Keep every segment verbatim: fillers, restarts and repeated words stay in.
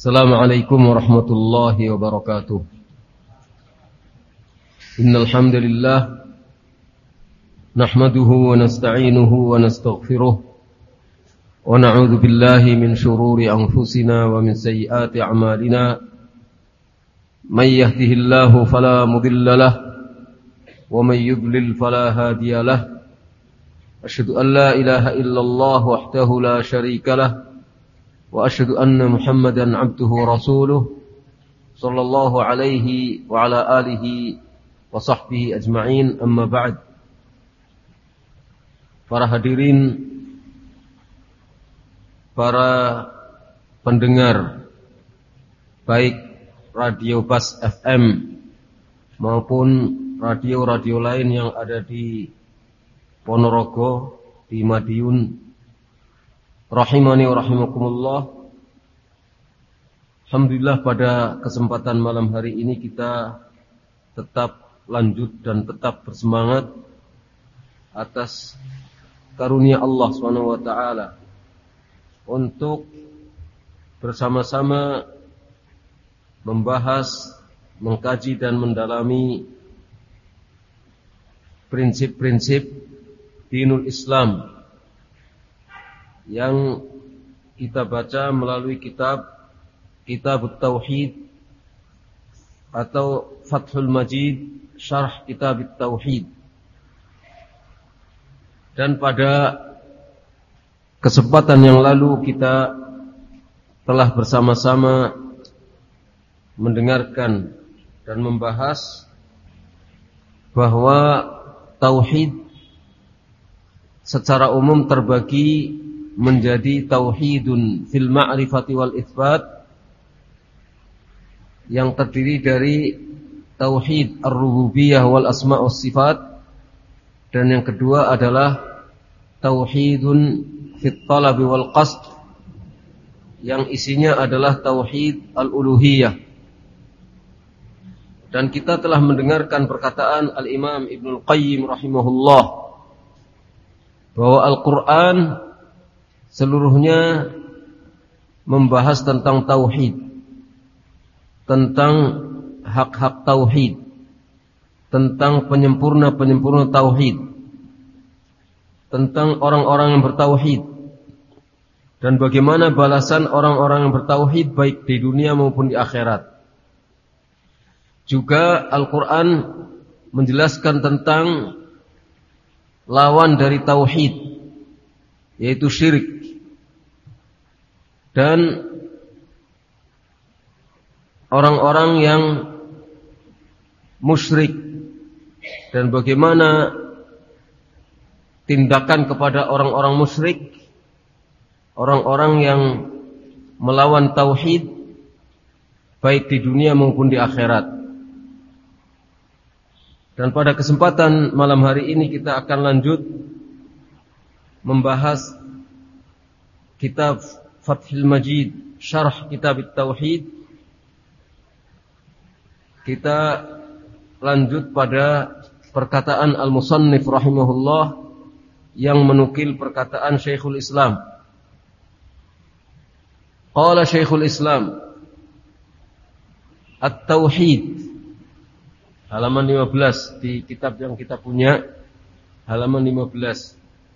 Assalamualaikum warahmatullahi wabarakatuh. Innal hamdalillah nahmaduhu wa nasta'inuhu wa nastaghfiruh wa na'udzu billahi min shururi anfusina wa min sayyiati a'malina. May yahdihillahu fala mudilla lahu wa may yudlil fala hadiya lahu. Asyhadu an la ilaha illallah wahdahu la syarika lahu wa asyhadu anna Muhammadan abduhu wa rasuluh sallallahu alaihi wa ala alihi wa sahbihi ajma'in, amma ba'd. Para hadirin, para pendengar baik Radio Bas F M maupun radio-radio lain yang ada di Ponorogo, di Madiun, rahimani wa rahimakumullah. Alhamdulillah, pada kesempatan malam hari ini kita tetap lanjut dan tetap bersemangat atas karunia Allah subhanahu wa taala untuk bersama-sama membahas, mengkaji dan mendalami prinsip-prinsip dinul Islam yang kita baca melalui kitab Kitab Tauhid atau Fathul Majid Syarh Kitab Tauhid. Dan pada kesempatan yang lalu kita telah bersama-sama mendengarkan dan membahas bahwa tauhid secara umum terbagi menjadi tauhidun fil ma'rifati wal itsbat, yang terdiri dari tauhid ar-rububiyah wal asma' was sifat, dan yang kedua adalah tauhidun fit talabi wal qasd, yang isinya adalah tauhid al-uluhiyah. Dan kita telah mendengarkan perkataan Al-Imam Ibnul Qayyim rahimahullah bahwa Al-Quran seluruhnya membahas tentang tauhid, tentang hak-hak tauhid, tentang penyempurna-penyempurna tauhid, tentang orang-orang yang bertauhid, dan bagaimana balasan orang-orang yang bertauhid baik di dunia maupun di akhirat. Juga Al-Quran menjelaskan tentang lawan dari tauhid, yaitu syirik, dan orang-orang yang musyrik, dan bagaimana tindakan kepada orang-orang musyrik, orang-orang yang melawan tauhid baik di dunia maupun di akhirat. Dan pada kesempatan malam hari ini kita akan lanjut membahas kitab Fathul Majid Syarh Kitab Tauhid. Kita lanjut pada perkataan Al-Musannif rahimahullah yang menukil perkataan Syekhul Islam. Qala Syekhul Islam At-Tauhid, halaman lima belas di kitab yang kita punya, halaman lima belas.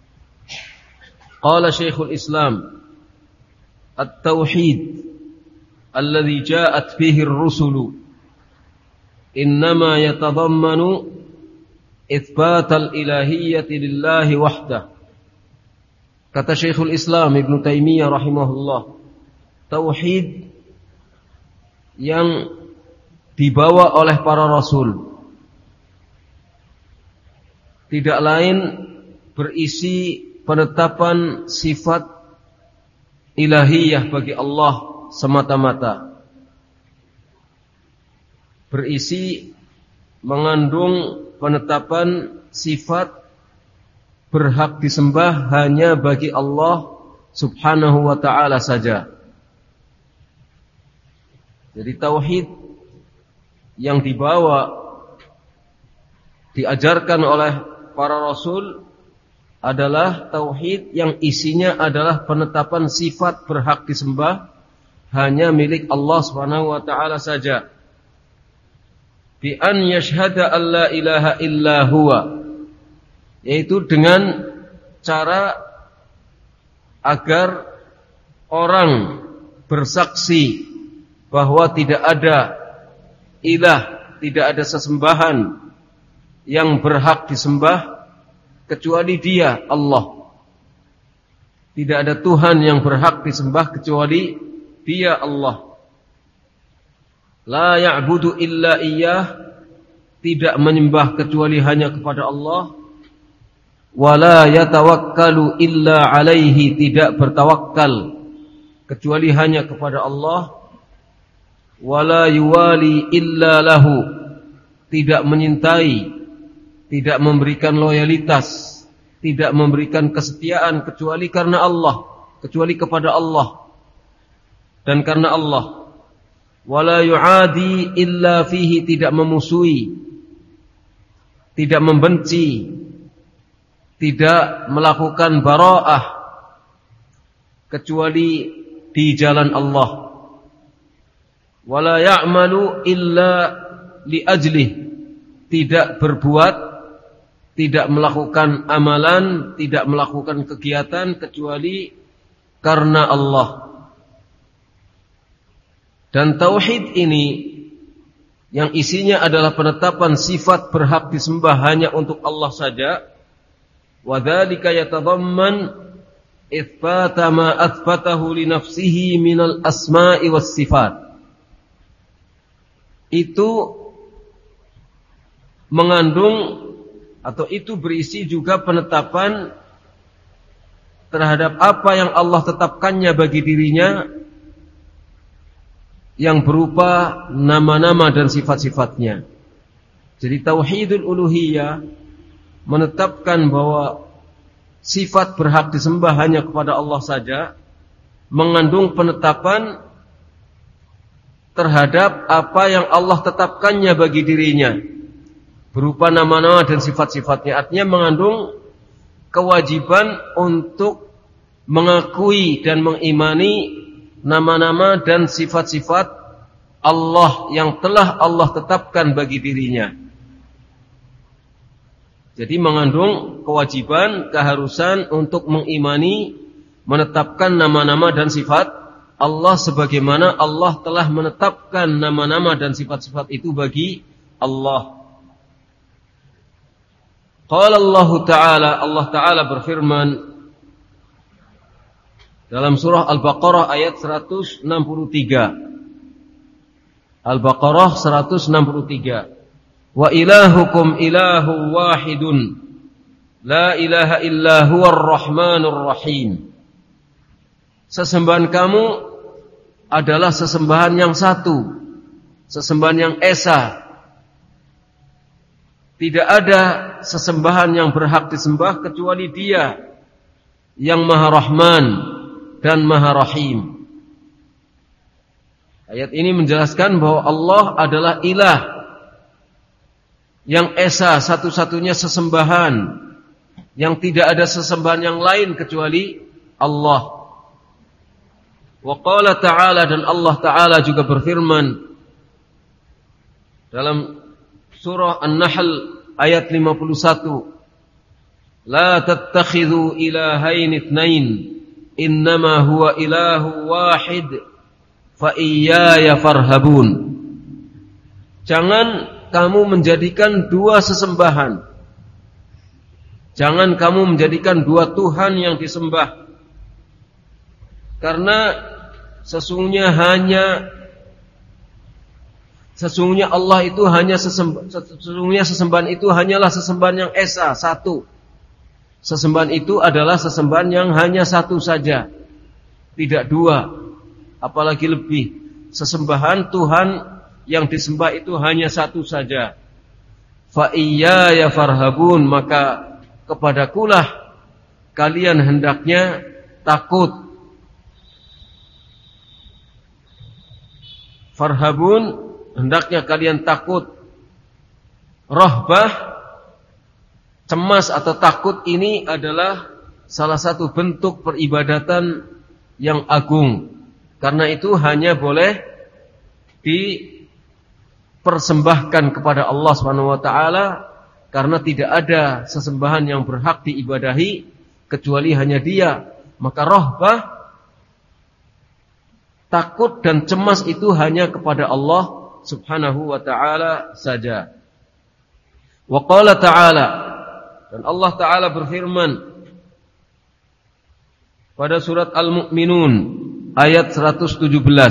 Qala Syekhul Islam At-Tauhid alladhi ja'at fihi ar-rusulu innama yatadammanu itsbat al-ilahiyyati lillahi wahdah. Kata Syekhul Islam Ibnu Taimiyah rahimahullah, tauhid yang dibawa oleh para rasul tidak lain berisi penetapan sifat ilahiyah bagi Allah semata-mata, berisi mengandung penetapan sifat berhak disembah hanya bagi Allah subhanahu wa ta'ala saja. Jadi tauhid yang dibawa, diajarkan oleh para rasul adalah tauhid yang isinya adalah penetapan sifat berhak disembah hanya milik Allah Subhanahu wa taala saja. Bi an yashhada an la ilaha illa huwa, yaitu dengan cara agar orang bersaksi bahwa tidak ada ilah, tidak ada sesembahan yang berhak disembah kecuali Dia, Allah. Tidak ada Tuhan yang berhak disembah kecuali Dia, Allah. La ya'budu illa iyyah, tidak menyembah kecuali hanya kepada Allah. Wa la yatawakkalu illa alaihi, tidak bertawakal kecuali hanya kepada Allah. Wa la yuwali illa lahu, tidak menyintai, tidak memberikan loyalitas, tidak memberikan kesetiaan kecuali karena Allah, kecuali kepada Allah dan karena Allah. Wala yu'adi illa fihi, tidak memusuhi, tidak membenci, tidak melakukan bara'ah kecuali di jalan Allah. Wala ya'malu illa li ajlih, tidak berbuat, tidak melakukan amalan, tidak melakukan kegiatan kecuali karena Allah. Dan tauhid ini yang isinya adalah penetapan sifat berhak disembah hanya untuk Allah saja. Wa dzalika yatadamman itsbata ma atsbatahu li nafsihi minal asma'i was sifat. Itu mengandung atau itu berisi juga penetapan terhadap apa yang Allah tetapkannya bagi dirinya, yang berupa nama-nama dan sifat-sifatnya. Jadi tauhidul uluhiyah menetapkan bahwa sifat berhak disembah hanya kepada Allah saja, mengandung penetapan terhadap apa yang Allah tetapkannya bagi dirinya berupa nama-nama dan sifat-sifatnya. Artinya mengandung kewajiban untuk mengakui dan mengimani nama-nama dan sifat-sifat Allah yang telah Allah tetapkan bagi dirinya. Jadi mengandung kewajiban, keharusan untuk mengimani, menetapkan nama-nama dan sifat Allah sebagaimana Allah telah menetapkan nama-nama dan sifat-sifat itu bagi Allah. Qala Allah Ta'ala, Allah Ta'ala berfirman dalam surah Al-Baqarah ayat seratus enam puluh tiga. Al-Baqarah seratus enam puluh tiga. Wa ilahukum ilahu wahidun, la ilaha illa huwar rahmanur rahim. Sesembahan kamu adalah sesembahan yang satu, sesembahan yang esa. Tidak ada sesembahan yang berhak disembah kecuali Dia yang Maha Rahman dan Maha Rahim. Ayat ini menjelaskan bahwa Allah adalah ilah yang esa, satu-satunya sesembahan, yang tidak ada sesembahan yang lain kecuali Allah. Wa qala ta'ala, dan Allah Ta'ala juga berfirman dalam surah An-Nahl ayat lima puluh satu. La tattakhidhu ilahain itsnain, innama huwa ilahu wahid, fa iyaya farhabun. Jangan kamu menjadikan dua sesembahan. Jangan kamu menjadikan dua Tuhan yang disembah. Karena sesungguhnya hanya sesungguhnya Allah itu hanya sesembahan, sesungguhnya sesembahan itu hanyalah sesembahan yang esa, satu. Sesembahan itu adalah sesembahan yang hanya satu saja, tidak dua, apalagi lebih. Sesembahan Tuhan yang disembah itu hanya satu saja. Fa iyaya farhabun, maka kepadakulah kalian hendaknya takut. Farhabun, hendaknya kalian takut. Rahbah, cemas atau takut, ini adalah salah satu bentuk peribadatan yang agung. Karena itu hanya boleh dipersembahkan kepada Allah Subhanahu wa taala, karena tidak ada sesembahan yang berhak diibadahi kecuali hanya Dia. Maka rahbah, takut dan cemas itu hanya kepada Allah Subhanahu wa taala saja. Wa qala ta'ala, dan Allah taala berfirman pada surat Al-Mu'minun ayat seratus tujuh belas.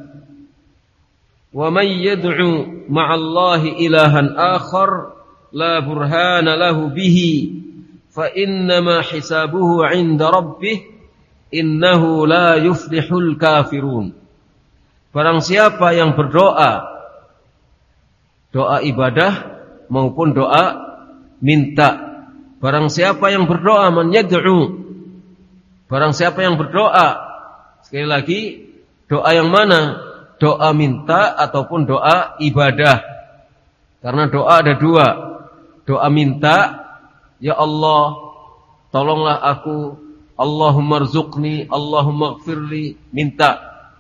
Wa may yad'u ma'allahi ilahan akhar la burhana lahu bihi fa innama hisabuhu 'inda rabbih innahu la yuflihul kafirun. Barang siapa yang berdoa, doa ibadah maupun doa minta, barang siapa yang berdoa, man yad'u, barang siapa yang berdoa, sekali lagi, doa yang mana? Doa minta ataupun doa ibadah. Karena doa ada dua. Doa minta, ya Allah, tolonglah aku, Allahumma rzuqni, Allahumma gfirli, minta.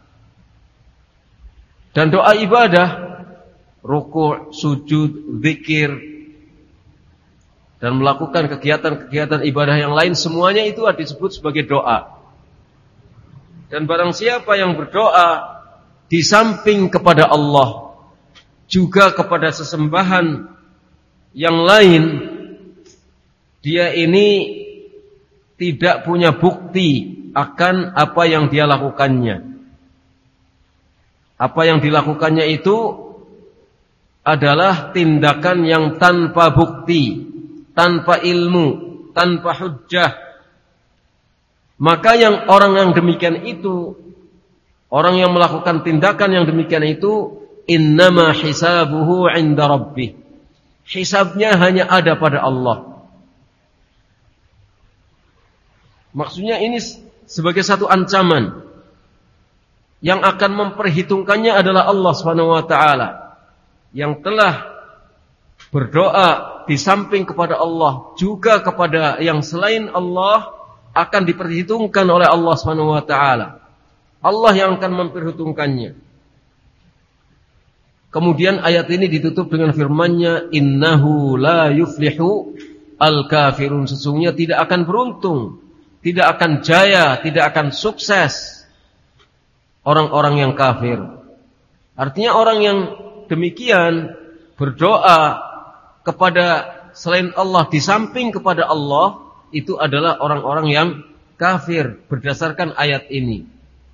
Dan doa ibadah, ruku', sujud, zikir, dan melakukan kegiatan-kegiatan ibadah yang lain, semuanya itu disebut sebagai doa. Dan barang siapa yang berdoa di samping kepada Allah, juga kepada sesembahan yang lain, dia ini tidak punya bukti akan apa yang dia lakukannya. Apa yang dilakukannya itu adalah tindakan yang tanpa bukti, tanpa ilmu, tanpa hujjah. Maka yang orang yang demikian itu, orang yang melakukan tindakan yang demikian itu, innama hisabuhu 'inda rabbih. Hisabnya hanya ada pada Allah. Maksudnya ini sebagai satu ancaman. Yang akan memperhitungkannya adalah Allah Subhanahu wa taala, yang telah berdoa di samping kepada Allah, juga kepada yang selain Allah, akan diperhitungkan oleh Allah Subhanahu wa taala. Allah yang akan memperhitungkannya. Kemudian ayat ini ditutup dengan firman-Nya, innahu la yuflihu al-kafirun. Sesungguhnya tidak akan beruntung, tidak akan jaya, tidak akan sukses orang-orang yang kafir. Artinya orang yang demikian berdoa kepada selain Allah di samping kepada Allah, itu adalah orang-orang yang kafir berdasarkan ayat ini.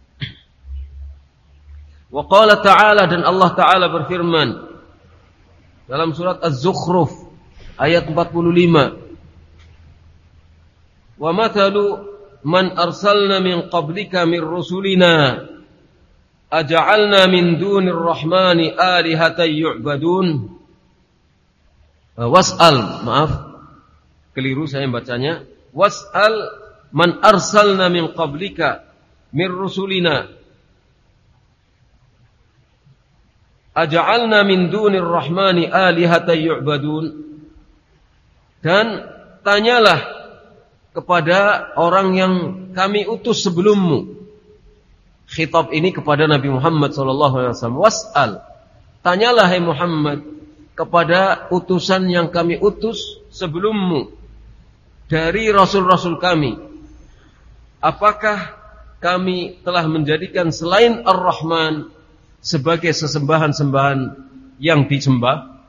Wa qala ta'ala, dan Allah Ta'ala berfirman dalam surat Az-Zukhruf ayat empat puluh lima. Wa mathalu man arsalna min qablika min rusulina aja'alna min dunir rahmani alihatan yu'badun. Was'al, maaf, keliru saya bacanya. Was'al man arsalna min qablika min rusulina aja'alna min dunir rahmani alihatan yu'badun. Dan tanyalah kepada orang yang kami utus sebelummu. Khitab ini kepada Nabi Muhammad sallallahu alaihi wasallam. Was'al, tanyalah hai Muhammad kepada utusan yang kami utus sebelummu dari rasul-rasul kami, apakah kami telah menjadikan selain Ar-Rahman sebagai sesembahan-sembahan yang disembah?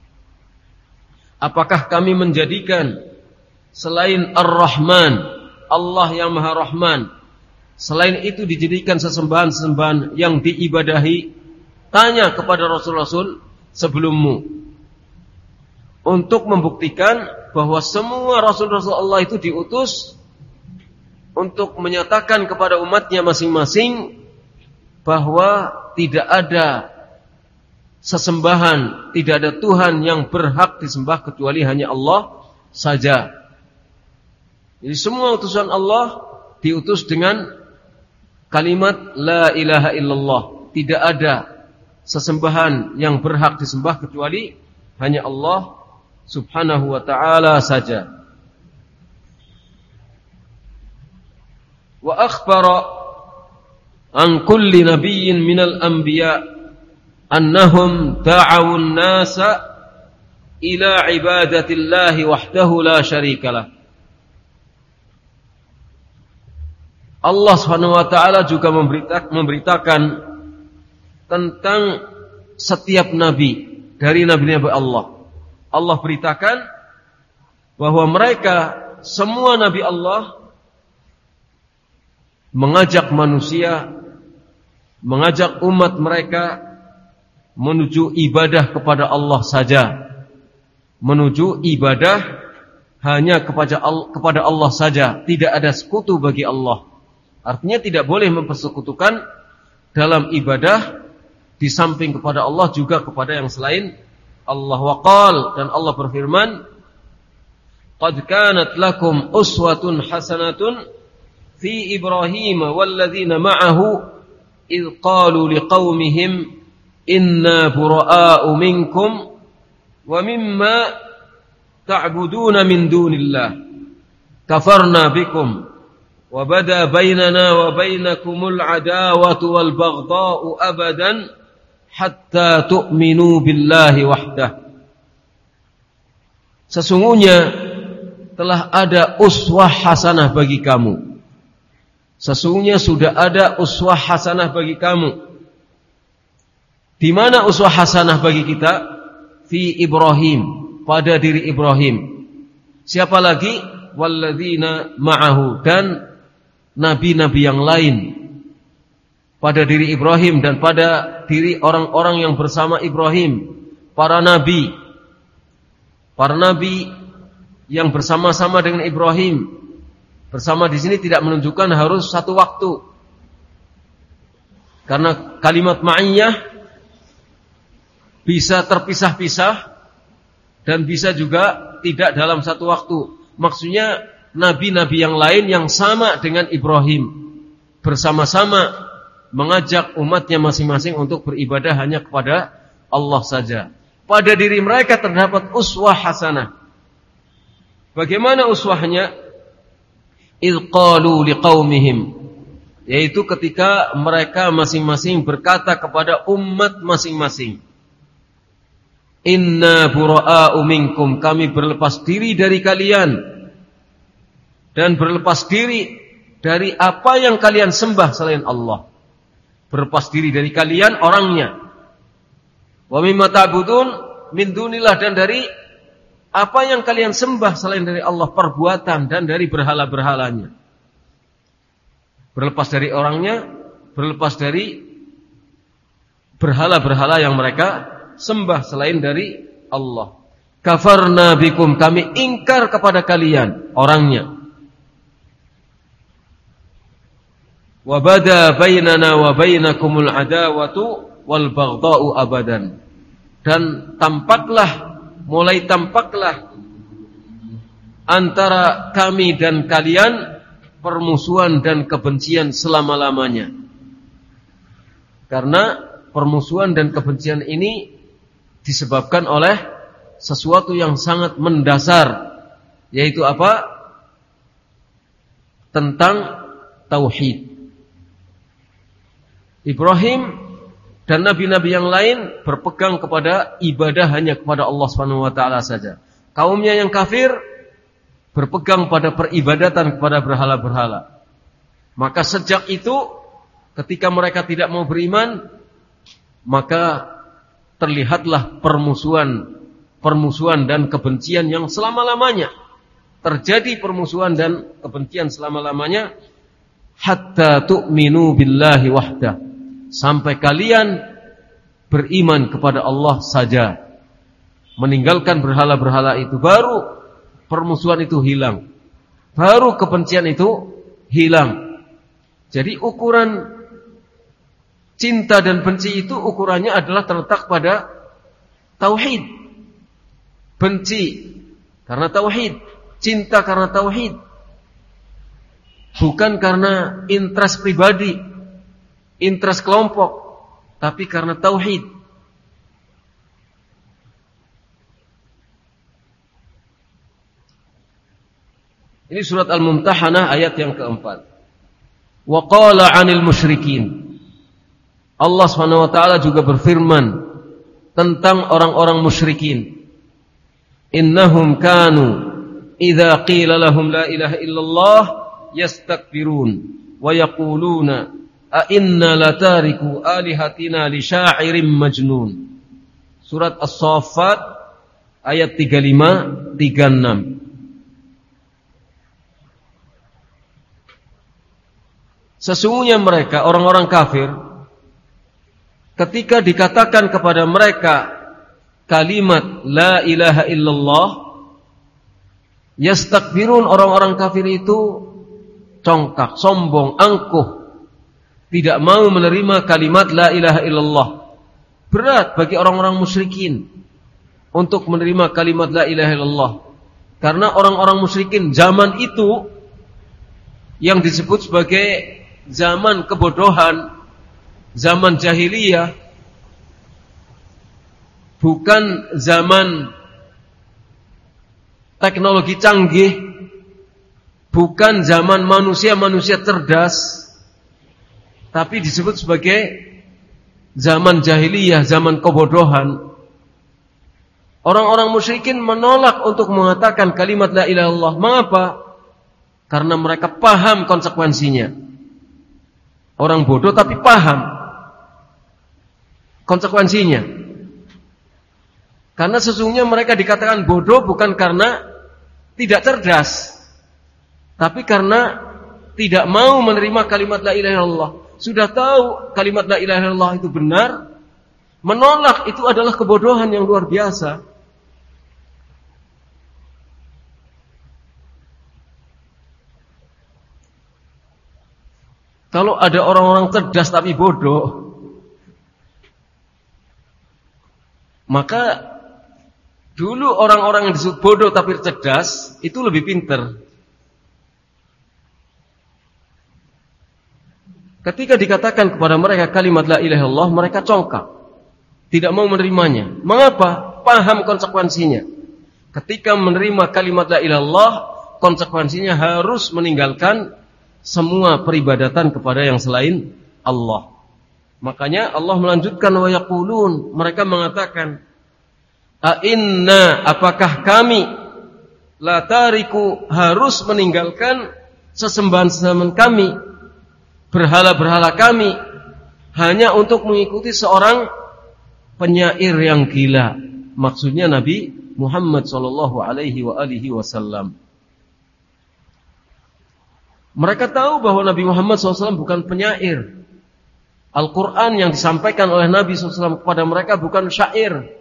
Apakah kami menjadikan selain Ar-Rahman, Allah yang Maha Rahman, selain itu dijadikan sesembahan-sesembahan yang diibadahi? Tanya kepada rasul-rasul sebelummu, untuk membuktikan bahwa semua rasul-rasul Allah itu diutus untuk menyatakan kepada umatnya masing-masing bahwa tidak ada sesembahan, tidak ada Tuhan yang berhak disembah kecuali hanya Allah saja. Jadi semua utusan Allah diutus dengan kalimat la ilaha illallah. Tidak ada sesembahan yang berhak disembah kecuali hanya Allah subhanahu wa ta'ala saja. Wa akhbara an kulli nabiyyin minal anbiya annahum da'awun nasa ila ibadatillahi wahdahu la syarikalah. Allah Subhanahu wa taala juga memberitakan tentang setiap nabi dari nabi-nabi Allah. Allah beritakan bahwa mereka semua nabi Allah mengajak manusia, mengajak umat mereka menuju ibadah kepada Allah saja, menuju ibadah hanya kepada kepada Allah saja, tidak ada sekutu bagi Allah. Artinya tidak boleh mempersekutukan dalam ibadah di samping kepada Allah juga kepada yang selain Allah. Waqal, dan Allah berfirman, qad kanat lakum uswatun hasanatun fi Ibrahim walladzina ma'ahu idh qalu liqaumihim inna bura'a'u minkum wa mimma ta'buduna min dunillah kafarna bikum wa bada bainana wa bainakumul adawatu wal baghdha'u abadan hatta tu'minu billahi wahdah. Sesungguhnya telah ada uswah hasanah bagi kamu. Sesungguhnya sudah ada uswah hasanah bagi kamu. Di mana uswah hasanah bagi kita? Fi Ibrahim, pada diri Ibrahim. Siapa lagi? Walladzina ma'ahu, dan nabi-nabi yang lain. Pada diri Ibrahim dan pada diri orang-orang yang bersama Ibrahim, para nabi. Para nabi yang bersama-sama dengan Ibrahim. Bersama di sini tidak menunjukkan harus satu waktu. Karena kalimat ma'iyah bisa terpisah-pisah dan bisa juga tidak dalam satu waktu. Maksudnya nabi-nabi yang lain yang sama dengan Ibrahim bersama-sama mengajak umatnya masing-masing untuk beribadah hanya kepada Allah saja. Pada diri mereka terdapat uswah hasanah. Bagaimana uswahnya? Idh qalu liqaumihim, yaitu ketika mereka masing-masing berkata kepada umat masing-masing, inna bura'a'u minkum, kami berlepas diri dari kalian dan berlepas diri dari apa yang kalian sembah selain Allah. Berlepas diri dari kalian orangnya. Wa mimma ta'budun min dunillah, dan dari apa yang kalian sembah selain dari Allah, perbuatan dan dari berhala-berhalanya. Berlepas dari orangnya, berlepas dari berhala-berhala yang mereka sembah selain dari Allah. Kafarna bikum, kami ingkar kepada kalian orangnya. Wa bada bainana wa bainakumul adawatu wal baghdha'u abadan, dan tampaklah, mulai tampaklah antara kami dan kalian permusuhan dan kebencian selama-lamanya. Karena permusuhan dan kebencian ini disebabkan oleh sesuatu yang sangat mendasar, yaitu apa? Tentang tauhid. Ibrahim dan nabi-nabi yang lain berpegang kepada ibadah hanya kepada Allah Subhanahu wa taala saja. Kaumnya yang kafir berpegang pada peribadatan kepada berhala-berhala. Maka sejak itu ketika mereka tidak mau beriman, maka terlihatlah permusuhan, permusuhan dan kebencian yang selama-lamanya. Terjadi permusuhan dan kebencian selama-lamanya hatta tu'minu billahi wahdah, sampai kalian beriman kepada Allah saja, meninggalkan berhala-berhala itu, baru permusuhan itu hilang, baru kebencian itu hilang. Jadi ukuran cinta dan benci itu ukurannya adalah terletak pada tauhid. Benci karena tauhid, cinta karena tauhid, bukan karena interest pribadi, interest kelompok, tapi karena tauhid. Ini surat Al-Mumtahanah ayat yang keempat. Wa qala 'anil musyrikin. Allah Subhanahu wa taala juga berfirman tentang orang-orang musyrikin. Innahum kanu idza qila lahum la ilaha illallah yastakbirun wa yaquluna a inna latariku alihatina li sya'irin majnun. Surat As-Saffat ayat tiga puluh lima tiga puluh enam. Sesungguhnya mereka orang-orang kafir ketika dikatakan kepada mereka kalimat la ilaha illallah, yastakbirun, orang-orang kafir itu congkak, sombong, angkuh, tidak mau menerima kalimat la ilaha illallah. Berat bagi orang-orang musyrikin untuk menerima kalimat la ilaha illallah, karena orang-orang musyrikin zaman itu yang disebut sebagai zaman kebodohan, zaman jahiliyah, bukan zaman teknologi canggih, bukan zaman manusia-manusia cerdas, tapi disebut sebagai zaman jahiliyah, zaman kebodohan. Orang-orang musyrikin menolak untuk mengatakan kalimat la ilaha illallah. Mengapa? Karena mereka paham konsekuensinya. Orang bodoh tapi paham konsekuensinya. Karena sesungguhnya mereka dikatakan bodoh bukan karena tidak cerdas, tapi karena tidak mau menerima kalimat la ilaha illallah. Sudah tahu kalimat la ilaha illallah itu benar, menolak itu adalah kebodohan yang luar biasa. Kalau ada orang-orang cerdas tapi bodoh, maka dulu orang-orang yang disebut bodoh tapi cerdas itu lebih pintar. Ketika dikatakan kepada mereka kalimat la ilaha illallah, mereka congkak, tidak mau menerimanya. Mengapa? Paham konsekuensinya. Ketika menerima kalimat la ilaha illallah, konsekuensinya harus meninggalkan semua peribadatan kepada yang selain Allah. Makanya Allah melanjutkan wa yaqulun, mereka mengatakan, a inna, apakah kami la tariku, harus meninggalkan sesembahan-sesembahan kami, berhala-berhala kami, hanya untuk mengikuti seorang penyair yang gila. Maksudnya Nabi Muhammad sallallahu alaihi wa alihi wasallam. Mereka tahu bahwa Nabi Muhammad shallallahu alaihi wasallam bukan penyair. Al-Quran yang disampaikan oleh Nabi shallallahu alaihi wasallam kepada mereka bukan syair.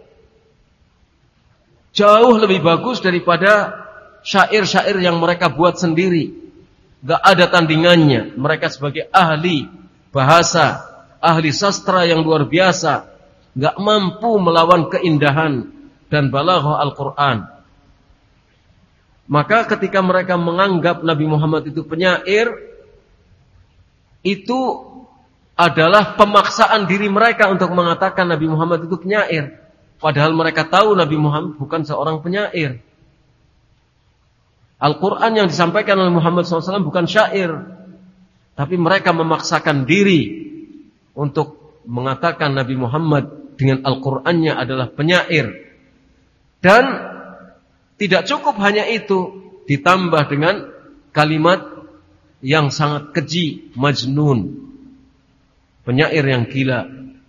Jauh lebih bagus daripada syair-syair yang mereka buat sendiri. Gak ada tandingannya. Mereka sebagai ahli bahasa, ahli sastra yang luar biasa, gak mampu melawan keindahan dan balaghah Al-Quran. Maka ketika mereka menganggap Nabi Muhammad itu penyair, itu adalah pemaksaan diri mereka untuk mengatakan Nabi Muhammad itu penyair. Padahal mereka tahu Nabi Muhammad bukan seorang penyair. Al-Quran yang disampaikan oleh Muhammad shallallahu alaihi wasallam bukan syair. Tapi mereka memaksakan diri untuk mengatakan Nabi Muhammad dengan Al-Qurannya adalah penyair. Dan tidak cukup hanya itu, ditambah dengan kalimat yang sangat keji, majnun, penyair yang gila.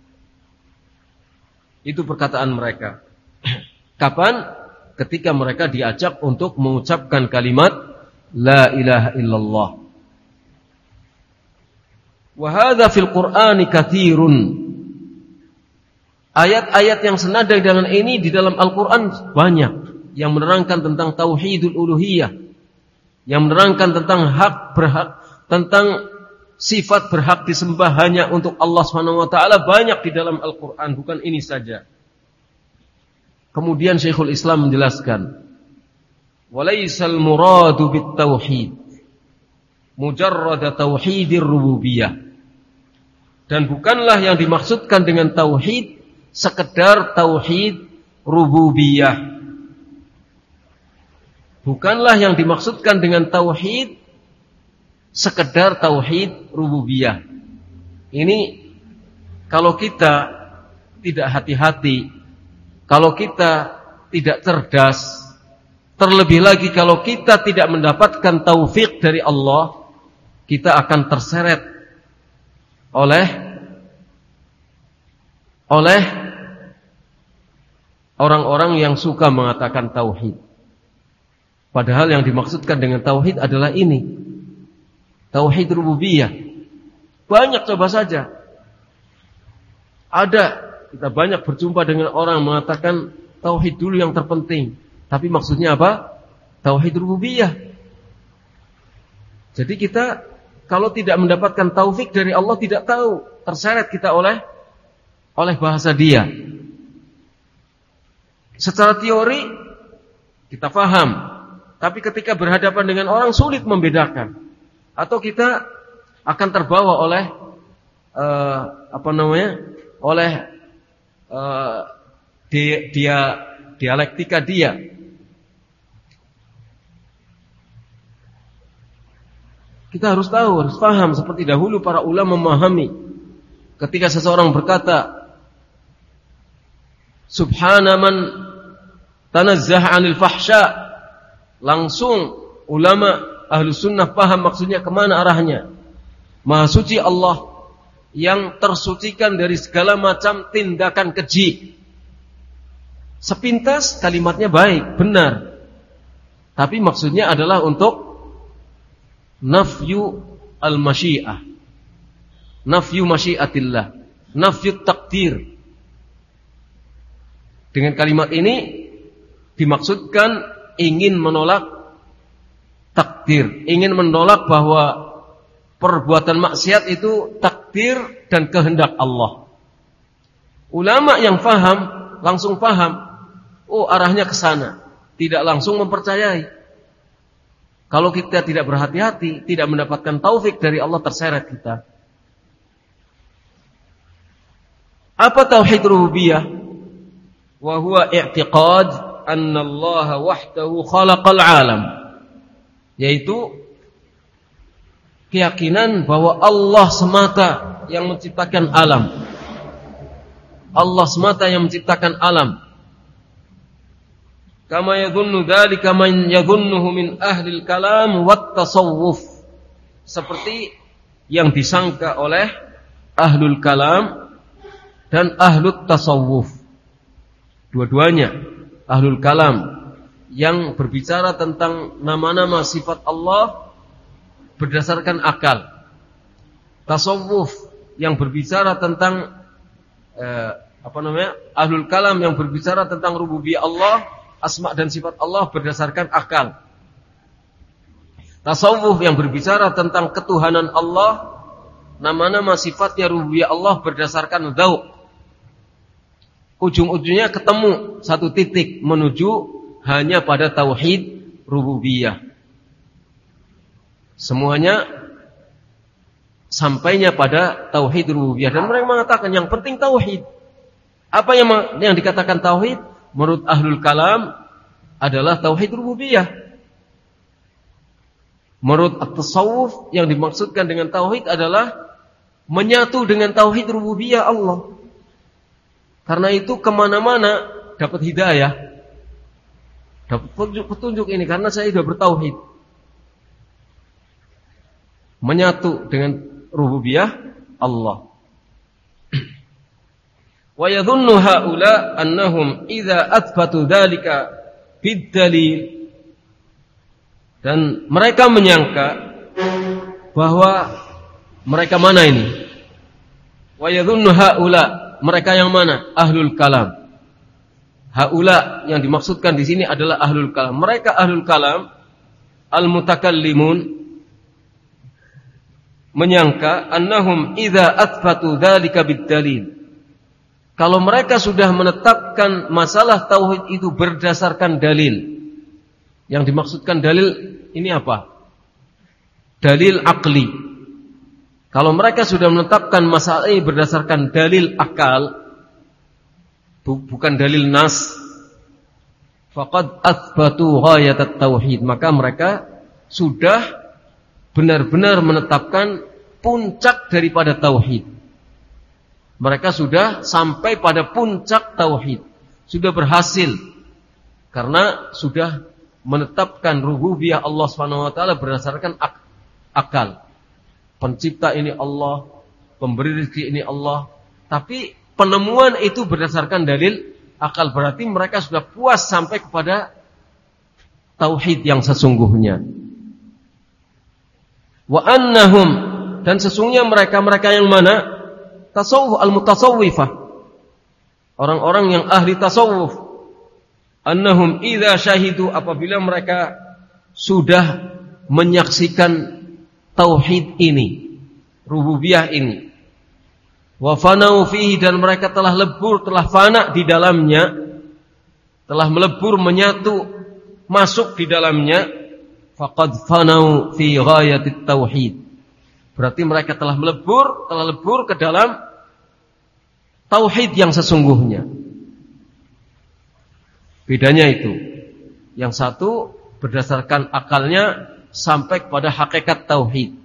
Itu perkataan mereka. Kapan? Ketika mereka diajak untuk mengucapkan kalimat la ilaha illallah. Wa hadza fil Qur'ani katsirun. Ayat-ayat yang senada dengan ini di dalam Al-Qur'an banyak, yang menerangkan tentang tauhidul uluhiyah, yang menerangkan tentang hak berhak, tentang sifat berhak disembah hanya untuk Allah Subhanahu wa taala, banyak di dalam Al-Qur'an, bukan ini saja. Kemudian Syekhul Islam menjelaskan, walaysal muradu bit tauhid mujarrad tauhidir rububiyah. Dan bukanlah yang dimaksudkan dengan tauhid sekedar tauhid rububiyah. Bukanlah yang dimaksudkan dengan tauhid sekedar tauhid rububiyah. Ini kalau kita tidak hati-hati, kalau kita tidak cerdas, terlebih lagi kalau kita tidak mendapatkan taufik dari Allah, kita akan terseret oleh oleh orang-orang yang suka mengatakan tauhid. Padahal yang dimaksudkan dengan tauhid adalah ini, tauhid rububiyah. Banyak, coba saja. Ada, kita banyak berjumpa dengan orang mengatakan tauhid dulu yang terpenting. Tapi maksudnya apa? Tauhid rububiyah. Jadi kita kalau tidak mendapatkan taufik dari Allah, tidak tahu, terseret kita oleh oleh bahasa dia. Secara teori kita paham, tapi ketika berhadapan dengan orang sulit membedakan. Atau kita akan terbawa oleh uh, apa namanya? oleh uh, dia, dia dialektika dia. Kita harus tahu, harus paham seperti dahulu para ulama memahami. Ketika seseorang berkata, Subhana man tanazzah 'anil fahsya, langsung ulama Ahlus Sunnah paham maksudnya kemana arahnya. Maha suci Allah yang tersucikan dari segala macam tindakan keji. Sepintas kalimatnya baik, benar. Tapi maksudnya adalah untuk nafyu al-masyiah, nafyu masyiatillah, nafyu takdir. Dengan kalimat ini dimaksudkan ingin menolak takdir, ingin menolak bahwa perbuatan maksiat itu takdir dan kehendak Allah. Ulama yang faham langsung paham, oh arahnya ke sana, tidak langsung mempercayai. Kalau kita tidak berhati-hati, tidak mendapatkan taufik dari Allah, terseret kita. Apa tauhid rububiyah? Wa huwa i'tiqad anna Allah wahdahu khalaqal alam. Yaitu keyakinan bahwa Allah semata yang menciptakan alam. Allah semata yang menciptakan alam. Kama yadhunnu dzalika man yadhunnuhu min ahlil kalam wat tasawuf. Seperti yang disangka oleh ahlul kalam dan ahlut tasawuf. Dua-duanya ahlul kalam yang berbicara tentang nama-nama sifat Allah berdasarkan akal. Tasawuf yang berbicara tentang eh, apa namanya? Ahlul kalam yang berbicara tentang rububiyah Allah, asma dan sifat Allah berdasarkan akal. Tasawuf yang berbicara tentang ketuhanan Allah, nama-nama sifatnya rububiyah Allah berdasarkan dzauq. Ujung-ujungnya ketemu satu titik menuju hanya pada tauhid rububiyah. Semuanya sampainya pada tauhid rububiyah, dan mereka mengatakan yang penting tauhid. Apa yang yang dikatakan tauhid menurut ahlul kalam adalah tauhid rububiyah. Menurut at-tasawuf yang dimaksudkan dengan tauhid adalah menyatu dengan tauhid rububiyah Allah. Karena itu kemana-mana dapat hidayah, dapat petunjuk ini karena saya sudah bertauhid. Menyatu dengan rububiyah Allah. Wa yadhunnu haula annahum idza athbatu dzalika bid-dalil, dan mereka menyangka bahwa mereka mana ini? Wa yadhunnu haula, mereka yang mana? Ahlul kalam. Haula yang dimaksudkan di sini adalah ahlul kalam. Mereka ahlul kalam al-mutakallimun menyangka annahum idza athbatu dzalika bid-dalil. Kalau mereka sudah menetapkan masalah tauhid itu berdasarkan dalil. Yang dimaksudkan dalil ini apa? Dalil akli. Kalau mereka sudah menetapkan masalah ini berdasarkan dalil akal, bukan dalil nas, faqad athbatu ghayatat tauhid, maka mereka sudah benar-benar menetapkan puncak daripada tauhid. Mereka sudah sampai pada puncak tauhid, sudah berhasil karena sudah menetapkan rububiyah Allah Subhanahu wa taala berdasarkan ak- akal. Pencipta ini Allah, pemberi rezeki ini Allah, tapi penemuan itu berdasarkan dalil akal, berarti mereka sudah puas sampai kepada tauhid yang sesungguhnya. Wa annahum, dan sesungguhnya mereka-mereka yang mana? Tasawuf al-mutasawwifah, orang-orang yang ahli tasawuf. Annahum idza syahidu, apabila mereka sudah menyaksikan tauhid ini, rububiyah ini, wa fanau fihi, dan mereka telah lebur, telah fana di dalamnya, telah melebur, menyatu, masuk di dalamnya, faqad fanau fi ghayatit tauhid. Berarti mereka telah melebur, telah lebur ke dalam tauhid yang sesungguhnya. Bedanya itu. Yang satu berdasarkan akalnya sampai kepada hakikat tauhid.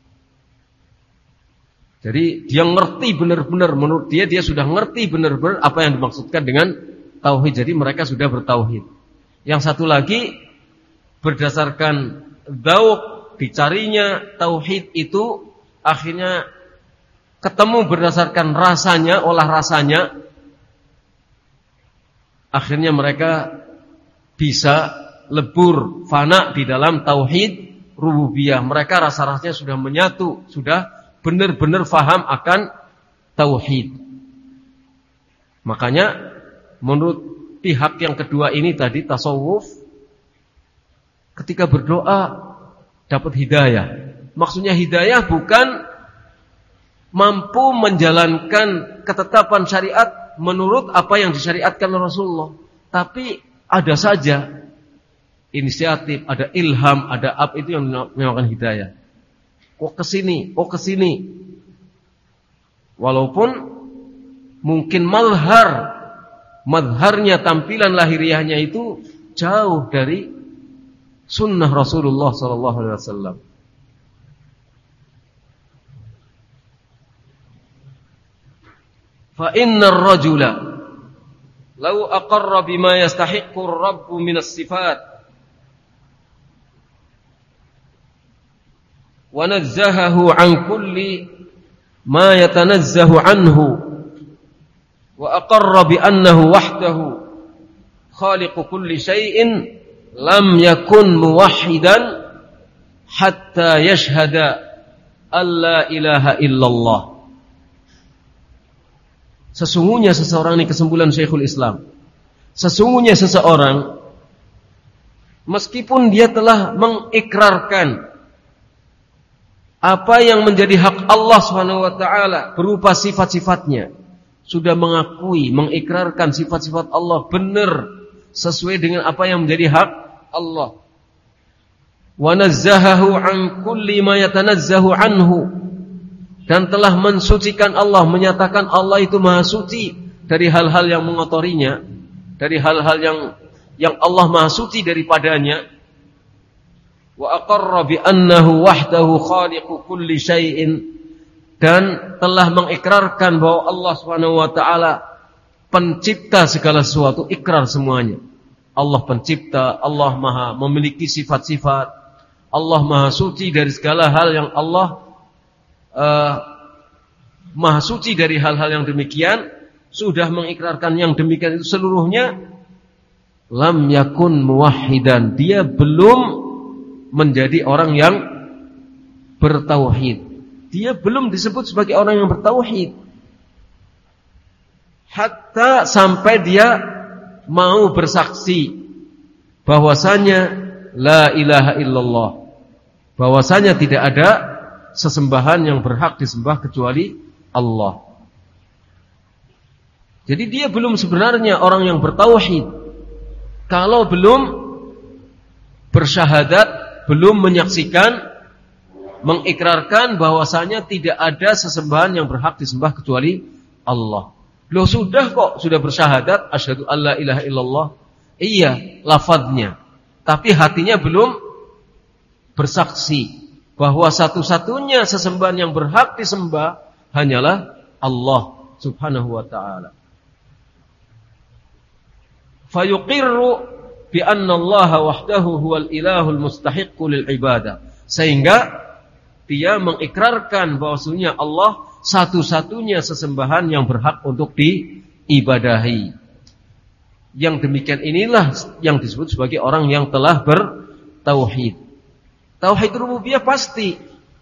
Jadi dia ngerti benar-benar, menurut dia dia sudah ngerti benar-benar apa yang dimaksudkan dengan tauhid. Jadi mereka sudah bertauhid. Yang satu lagi berdasarkan dzauq, dicarinya tauhid itu akhirnya ketemu berdasarkan rasanya, olah rasanya, akhirnya mereka bisa lebur, fana di dalam tauhid rububiyah. Mereka rasa-rasanya sudah menyatu, sudah benar-benar faham akan tauhid. Makanya menurut pihak yang kedua ini tadi, tasawuf, ketika berdoa dapat hidayah. Maksudnya hidayah bukan mampu menjalankan ketetapan syariat menurut apa yang disyariatkan Rasulullah, tapi ada saja inisiatif, ada ilham, ada apa, itu yang dinamakan hidayah. Oh kesini, oh kesini. Walaupun mungkin malhar, madharnya, tampilan lahiriahnya itu jauh dari sunnah Rasulullah sallallahu alaihi wasallam. Fa innar rajula law aqarra bima yastahiqqu ar-rabb min as-sifat wa nazzahahu an kulli ma yatanazzahu anhu wa aqarra bi annahu wahdahu khaliqu kulli shay'in lam yakun muwahhidan hatta yashhada alla ilaha illallah. Sesungguhnya seseorang, ini kesimpulan Syekhul Islam, sesungguhnya seseorang meskipun dia telah mengikrarkan apa yang menjadi hak Allah Subhanahu wa taala berupa sifat-sifatnya, sudah mengakui, mengikrarkan sifat-sifat Allah benar sesuai dengan apa yang menjadi hak Allah. Wa nazzahahu an kulli ma yatanazzahu anhu, dan telah mensucikan Allah, menyatakan Allah itu maha suci dari hal-hal yang mengotorinya, dari hal-hal yang yang Allah maha suci daripadanya. Wa aqarra bi annahu wahdahu khaliqu kulli syai'in, dan telah mengikrarkan bahwa Allah Subhanahu wa taala pencipta segala sesuatu, ikrar semuanya. Allah pencipta, Allah maha memiliki sifat-sifat, Allah maha suci dari segala hal yang Allah uh, maha suci dari hal-hal yang demikian. Sudah mengikrarkan yang demikian itu seluruhnya, lam yakun muwahhidan, dia belum menjadi orang yang bertauhid. Dia belum disebut sebagai orang yang bertauhid. Hatta sampai dia mau bersaksi bahwasanya la ilaha illallah, bahwasanya tidak ada sesembahan yang berhak disembah kecuali Allah. Jadi dia belum sebenarnya orang yang bertauhid kalau belum bersyahadat, belum menyaksikan, mengikrarkan bahwasanya tidak ada sesembahan yang berhak disembah kecuali Allah. Loh sudah kok, sudah bersyahadat, asyhadu alla ilaha illallah. Iya, lafadznya. Tapi hatinya belum bersaksi, bahwa satu-satunya sesembahan yang berhak disembah hanyalah Allah Subhanahu wa ta'ala. Fayuqirru bi anna Allah wahdahu huwal ilahul mustahiqqu lil ibadah. Sehingga dia mengikrarkan bahwasanya Allah satu-satunya sesembahan yang berhak untuk diibadahi. Yang demikian inilah yang disebut sebagai orang yang telah bertauhid. Tauhid rububiyah pasti.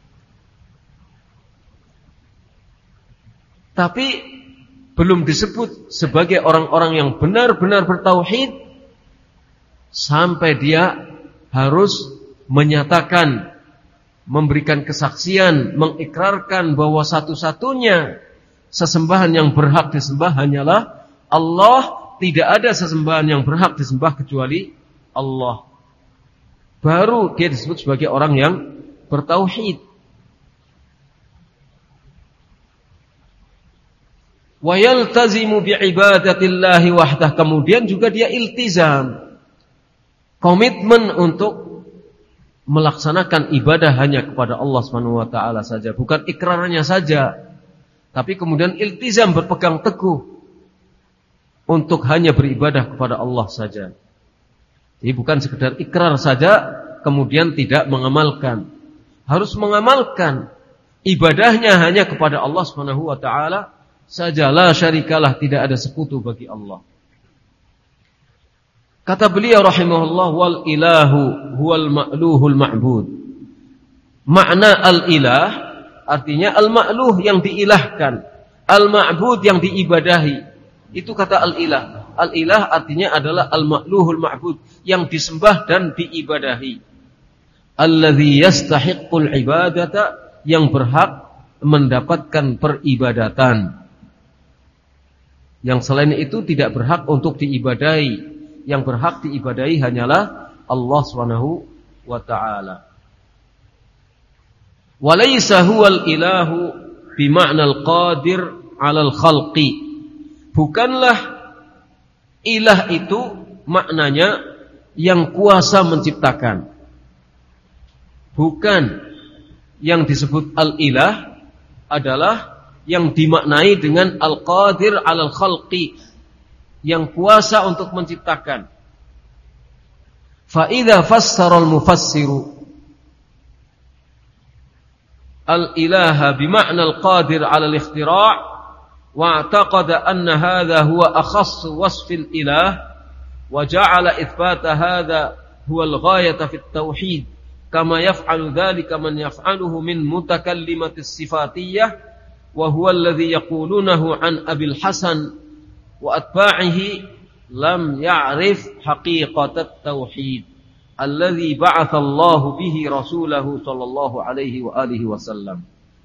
Tapi belum disebut sebagai orang-orang yang benar-benar bertauhid sampai dia harus menyatakan, memberikan kesaksian, mengikrarkan bahwa satu-satunya sesembahan yang berhak disembah hanyalah Allah. Tidak ada sesembahan yang berhak disembah kecuali Allah. Baru dia disebut sebagai orang yang bertauhid. Wa yaltazimu bi'ibadatillahi wahdah. Kemudian juga dia iltizam, komitmen untuk melaksanakan ibadah hanya kepada Allah Subhanahu wa taala saja, bukan ikrarnya saja, tapi kemudian iltizam, berpegang teguh untuk hanya beribadah kepada Allah saja. Jadi bukan sekedar ikrar saja kemudian tidak mengamalkan. Harus mengamalkan ibadahnya hanya kepada Allah Subhanahu wa taala saja, la syarikalah, tidak ada sekutu bagi Allah. Kata beliau rahimahullah, wal ilahu huwal ma'luhul ma'bud. Makna al-ilah artinya al-ma'luh yang diilahkan, al-ma'bud yang diibadahi. Itu kata al-ilah. Al-ilah artinya adalah al-ma'luhul ma'bud, yang disembah dan diibadahi. Alladzi yastahiqqul ibadata, yang berhak mendapatkan peribadatan. Yang selain itu tidak berhak untuk diibadahi. Yang berhak diibadahi hanyalah Allah Subhanahu wa ta'ala. Walaysa huwal ilahu bima'nal qadir 'alal khalqi. Bukanlah ilah itu maknanya yang kuasa menciptakan. Bukan. Yang disebut al-ilah adalah yang dimaknai dengan al-qadir 'alal khalqi, yang kuasa untuk menciptakan. Fa idza fassara al-mufassiru al-ilaha bima'na al-qadir 'alal ikhtira' واعتقد أن هذا هو أخص وصف الإله وجعل إثبات هذا هو الغاية في التوحيد كما يفعل ذلك من يفعله من متكلمة الصفاتية وهو الذي يقولونه عن أبي الحسن وأتباعه لم يعرف حقيقة التوحيد الذي بعث الله به رسوله صلى الله عليه وآله وسلم.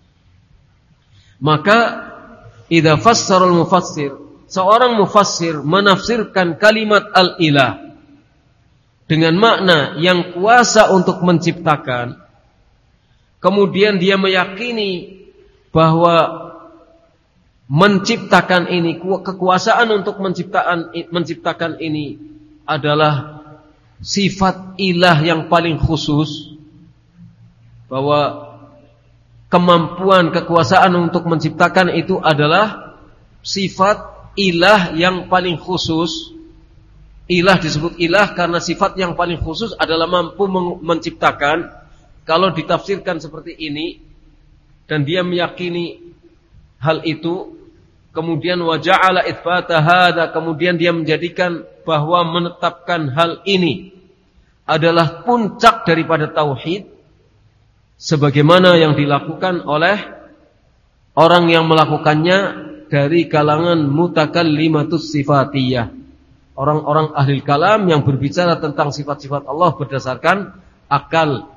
Maka idza fassara al-mufassir, seorang mufassir menafsirkan kalimat al-ilah dengan makna yang kuasa untuk menciptakan, kemudian dia meyakini bahwa menciptakan ini, kekuasaan untuk menciptakan menciptakan ini adalah sifat ilah yang paling khusus, bahwa kemampuan, kekuasaan untuk menciptakan itu adalah sifat ilah yang paling khusus. Ilah disebut ilah karena sifat yang paling khusus adalah mampu menciptakan. Kalau ditafsirkan seperti ini dan dia meyakini hal itu, kemudian wa ja'ala itsbata hadza, kemudian dia menjadikan bahwa menetapkan hal ini adalah puncak daripada tauhid, sebagaimana yang dilakukan oleh orang yang melakukannya dari kalangan mutakallimatus sifatiyah, orang-orang ahli kalam yang berbicara tentang sifat-sifat Allah berdasarkan akal.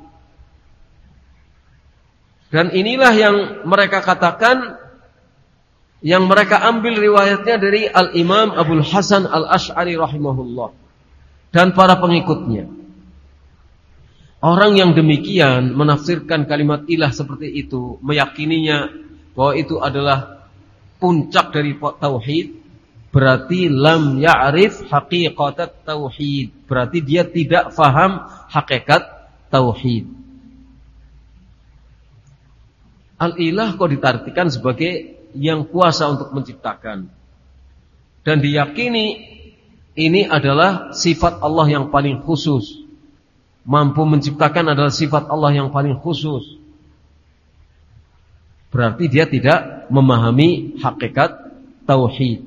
Dan inilah yang mereka katakan, yang mereka ambil riwayatnya dari Al-Imam Abul Hasan Al-Asy'ari rahimahullah dan para pengikutnya. Orang yang demikian menafsirkan kalimat ilah seperti itu, meyakininya bahwa itu adalah puncak dari tauhid, berarti lam ya'rif haqiqatat tauhid, berarti dia tidak faham hakikat tauhid. Al-ilah kok diartikan sebagai yang kuasa untuk menciptakan. Dan diyakini ini adalah sifat Allah yang paling khusus. Mampu menciptakan adalah sifat Allah yang paling khusus. Berarti dia tidak memahami hakikat tauhid.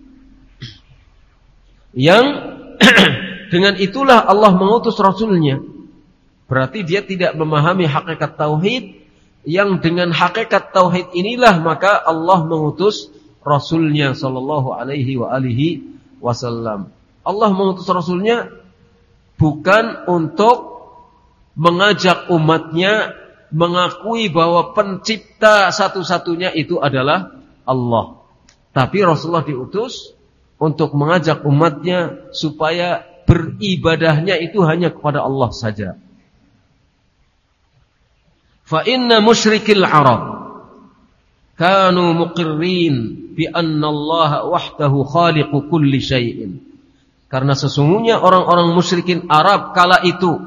Yang dengan itulah Allah mengutus Rasulnya. Berarti dia tidak memahami hakikat tauhid. Yang dengan hakikat tauhid inilah maka Allah mengutus Rasulnya sallallahu alaihi wa alihi wasallam. Allah mengutus Rasulnya bukan untuk mengajak umatnya mengakui bahwa pencipta satu-satunya itu adalah Allah. Tapi Rasulullah diutus untuk mengajak umatnya supaya beribadahnya itu hanya kepada Allah saja. Fa inna musyrikil Arab kanu muqirrin bi anna Allah wahdahu khaliqu kulli syai'in. Karena sesungguhnya orang-orang musyrikin Arab kala itu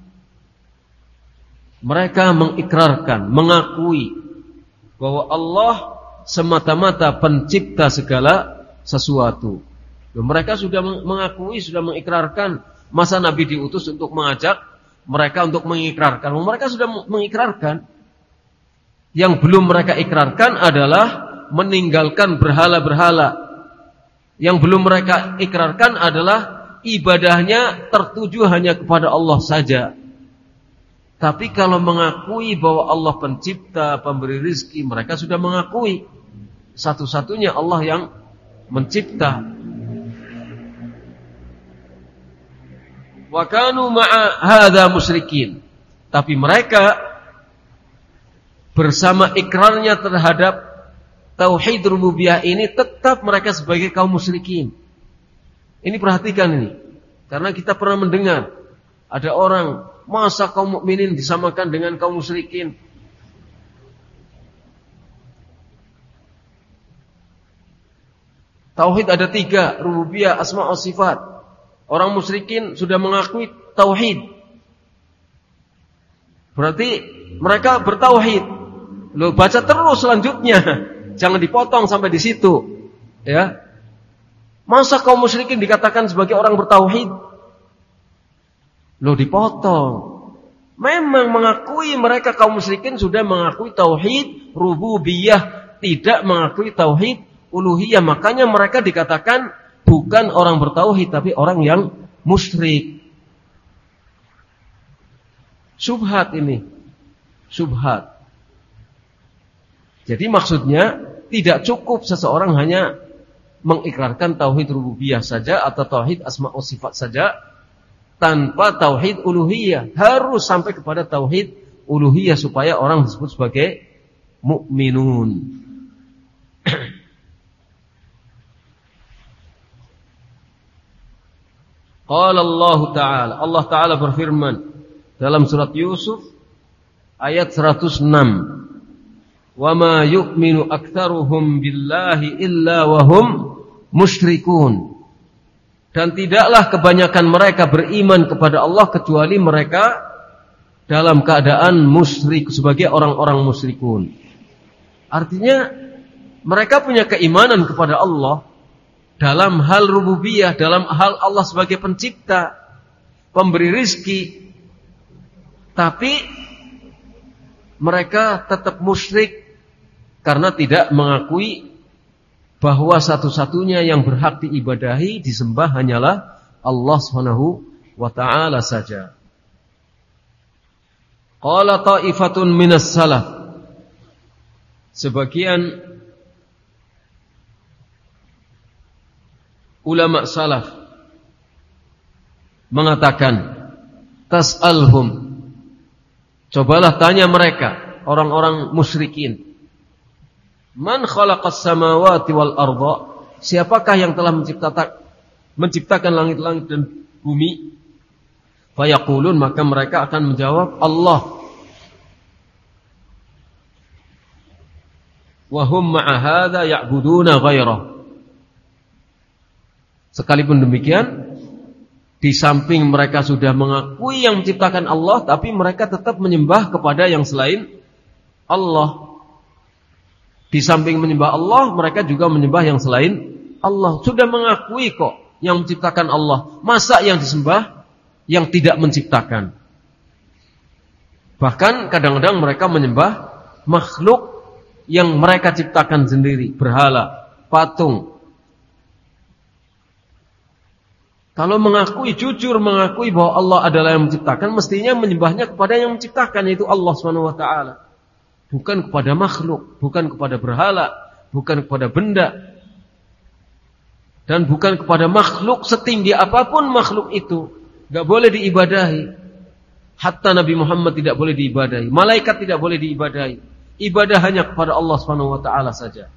mereka mengikrarkan, mengakui bahwa Allah semata-mata pencipta segala sesuatu. Mereka sudah mengakui, sudah mengikrarkan. Masa Nabi diutus untuk mengajak mereka untuk mengikrarkan? Mereka sudah mengikrarkan. Yang belum mereka ikrarkan adalah meninggalkan berhala-berhala. Yang belum mereka ikrarkan adalah ibadahnya tertuju hanya kepada Allah saja. Tapi kalau mengakui bahwa Allah pencipta, pemberi rizki, mereka sudah mengakui satu-satunya Allah yang mencipta. Wa kanu ma'a hadza musyrikin. Tapi mereka bersama ikrarnya terhadap tauhid rububiyah ini tetap mereka sebagai kaum musyrikin. Ini perhatikan ini. Karena kita pernah mendengar ada orang, masa kaum mukminin disamakan dengan kaum musyrikin? Tauhid ada tiga, rububiyah, asma wa sifat. Orang musyrikin sudah mengakui tauhid. Berarti mereka bertauhid. Loh, baca terus selanjutnya. Jangan dipotong sampai di situ. Ya. Masa kaum musyrikin dikatakan sebagai orang bertauhid? Loh, dipotong. Memang mengakui mereka kaum musyrikin sudah mengakui tauhid rububiyah, tidak mengakui tauhid uluhiyah. Makanya mereka dikatakan bukan orang bertauhid, tapi orang yang musyrik. Syubhat ini. Syubhat. Jadi maksudnya tidak cukup seseorang hanya mengikrarkan tauhid rububiyah saja atau tauhid asma wa sifat saja tanpa tauhid uluhiyah. Harus sampai kepada tauhid uluhiyah supaya orang disebut sebagai mukminun. Qala Allah Ta'ala, Allah Ta'ala berfirman dalam surat Yusuf ayat seratus enam. Wa ma yu'minu aktsaruhum billahi illa wa hum musyrikun. Dan tidaklah kebanyakan mereka beriman kepada Allah kecuali mereka dalam keadaan musyrik, sebagai orang-orang musyrikun. Artinya mereka punya keimanan kepada Allah dalam hal rububiyah, dalam hal Allah sebagai pencipta, pemberi rizki. Tapi mereka tetap musyrik karena tidak mengakui bahwa satu-satunya yang berhak diibadahi, disembah hanyalah Allah Subhanahu wa ta'ala saja. Qala ta'ifatun minas salaf. Sebagian ulama salaf mengatakan, tas'alhum, cobalah tanya mereka, orang-orang musyrikin, man khalaqas samawati wal arda, siapakah yang telah menciptakan menciptakan langit-langit dan bumi? Fayaqulun, maka mereka akan menjawab, Allah. Wa hum ma'a hadza ya'buduna ghairah. Sekalipun demikian, di samping mereka sudah mengakui yang menciptakan Allah, tapi mereka tetap menyembah kepada yang selain Allah. Di samping menyembah Allah, mereka juga menyembah yang selain Allah. Sudah mengakui kok yang menciptakan Allah. Masa yang disembah yang tidak menciptakan? Bahkan kadang-kadang mereka menyembah makhluk yang mereka ciptakan sendiri, berhala, patung. Kalau mengakui, jujur mengakui bahwa Allah adalah yang menciptakan, mestinya menyembahnya kepada yang menciptakan, yaitu Allah subhanahu wa taala. Bukan kepada makhluk, bukan kepada berhala, bukan kepada benda, dan bukan kepada makhluk setinggi apapun makhluk itu. Gak boleh diibadahi. Hatta Nabi Muhammad tidak boleh diibadahi, malaikat tidak boleh diibadahi. Ibadah hanya kepada Allah subhanahu wa taala saja.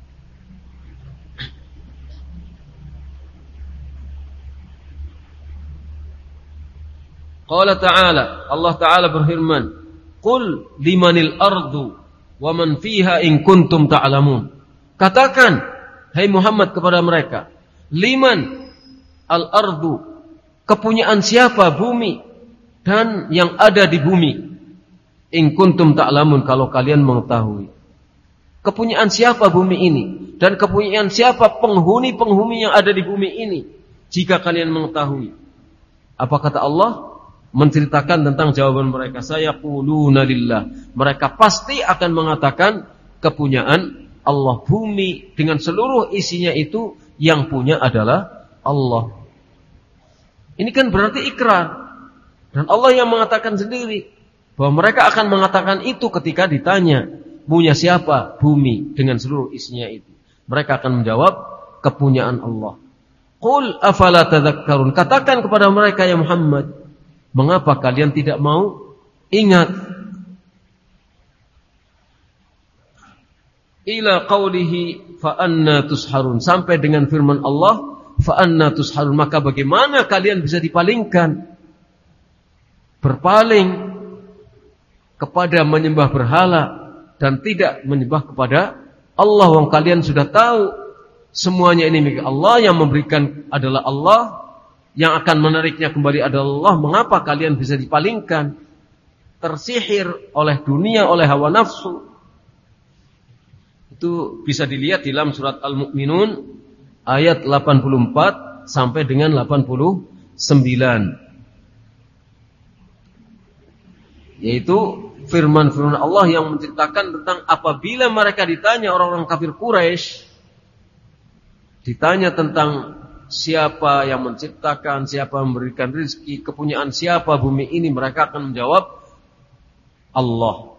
Qala ta'ala, Allah Ta'ala berfirman, Qul limanil ardu wa man fiha in kuntum ta'lamun. Katakan, hai Muhammad kepada mereka, liman al-ardu, kepunyaan siapa bumi dan yang ada di bumi. In kuntum ta'lamun, kalau kalian mengetahui. Kepunyaan siapa bumi ini dan kepunyaan siapa penghuni-penghuni yang ada di bumi ini, jika kalian mengetahui. Apa kata Allah? Menceritakan tentang jawaban mereka. Sayaquluna lillah. Mereka pasti akan mengatakan kepunyaan Allah. Bumi dengan seluruh isinya itu yang punya adalah Allah. Ini kan berarti ikrar. Dan Allah yang mengatakan sendiri bahwa mereka akan mengatakan itu ketika ditanya, punya siapa bumi dengan seluruh isinya itu. Mereka akan menjawab kepunyaan Allah. Qul afala tadhakkarun. Katakan kepada mereka, ya Muhammad, mengapa kalian tidak mau ingat? Ila qawlihi fa anna tusharun, sampai dengan firman Allah fa anna tusharun, maka bagaimana kalian bisa dipalingkan, berpaling kepada menyembah berhala dan tidak menyembah kepada Allah, yang kalian sudah tahu semuanya ini milik Allah, yang memberikan adalah Allah, yang akan menariknya kembali adalah Allah. Mengapa kalian bisa dipalingkan, tersihir oleh dunia, oleh hawa nafsu? Itu bisa dilihat dalam surat Al-Mu'minun ayat delapan puluh empat sampai dengan delapan puluh sembilan. Yaitu firman-firman Allah yang menceritakan tentang apabila mereka ditanya, orang-orang kafir Quraisy ditanya tentang siapa yang menciptakan, siapa yang memberikan rezeki, kepunyaan siapa bumi ini, mereka akan menjawab Allah.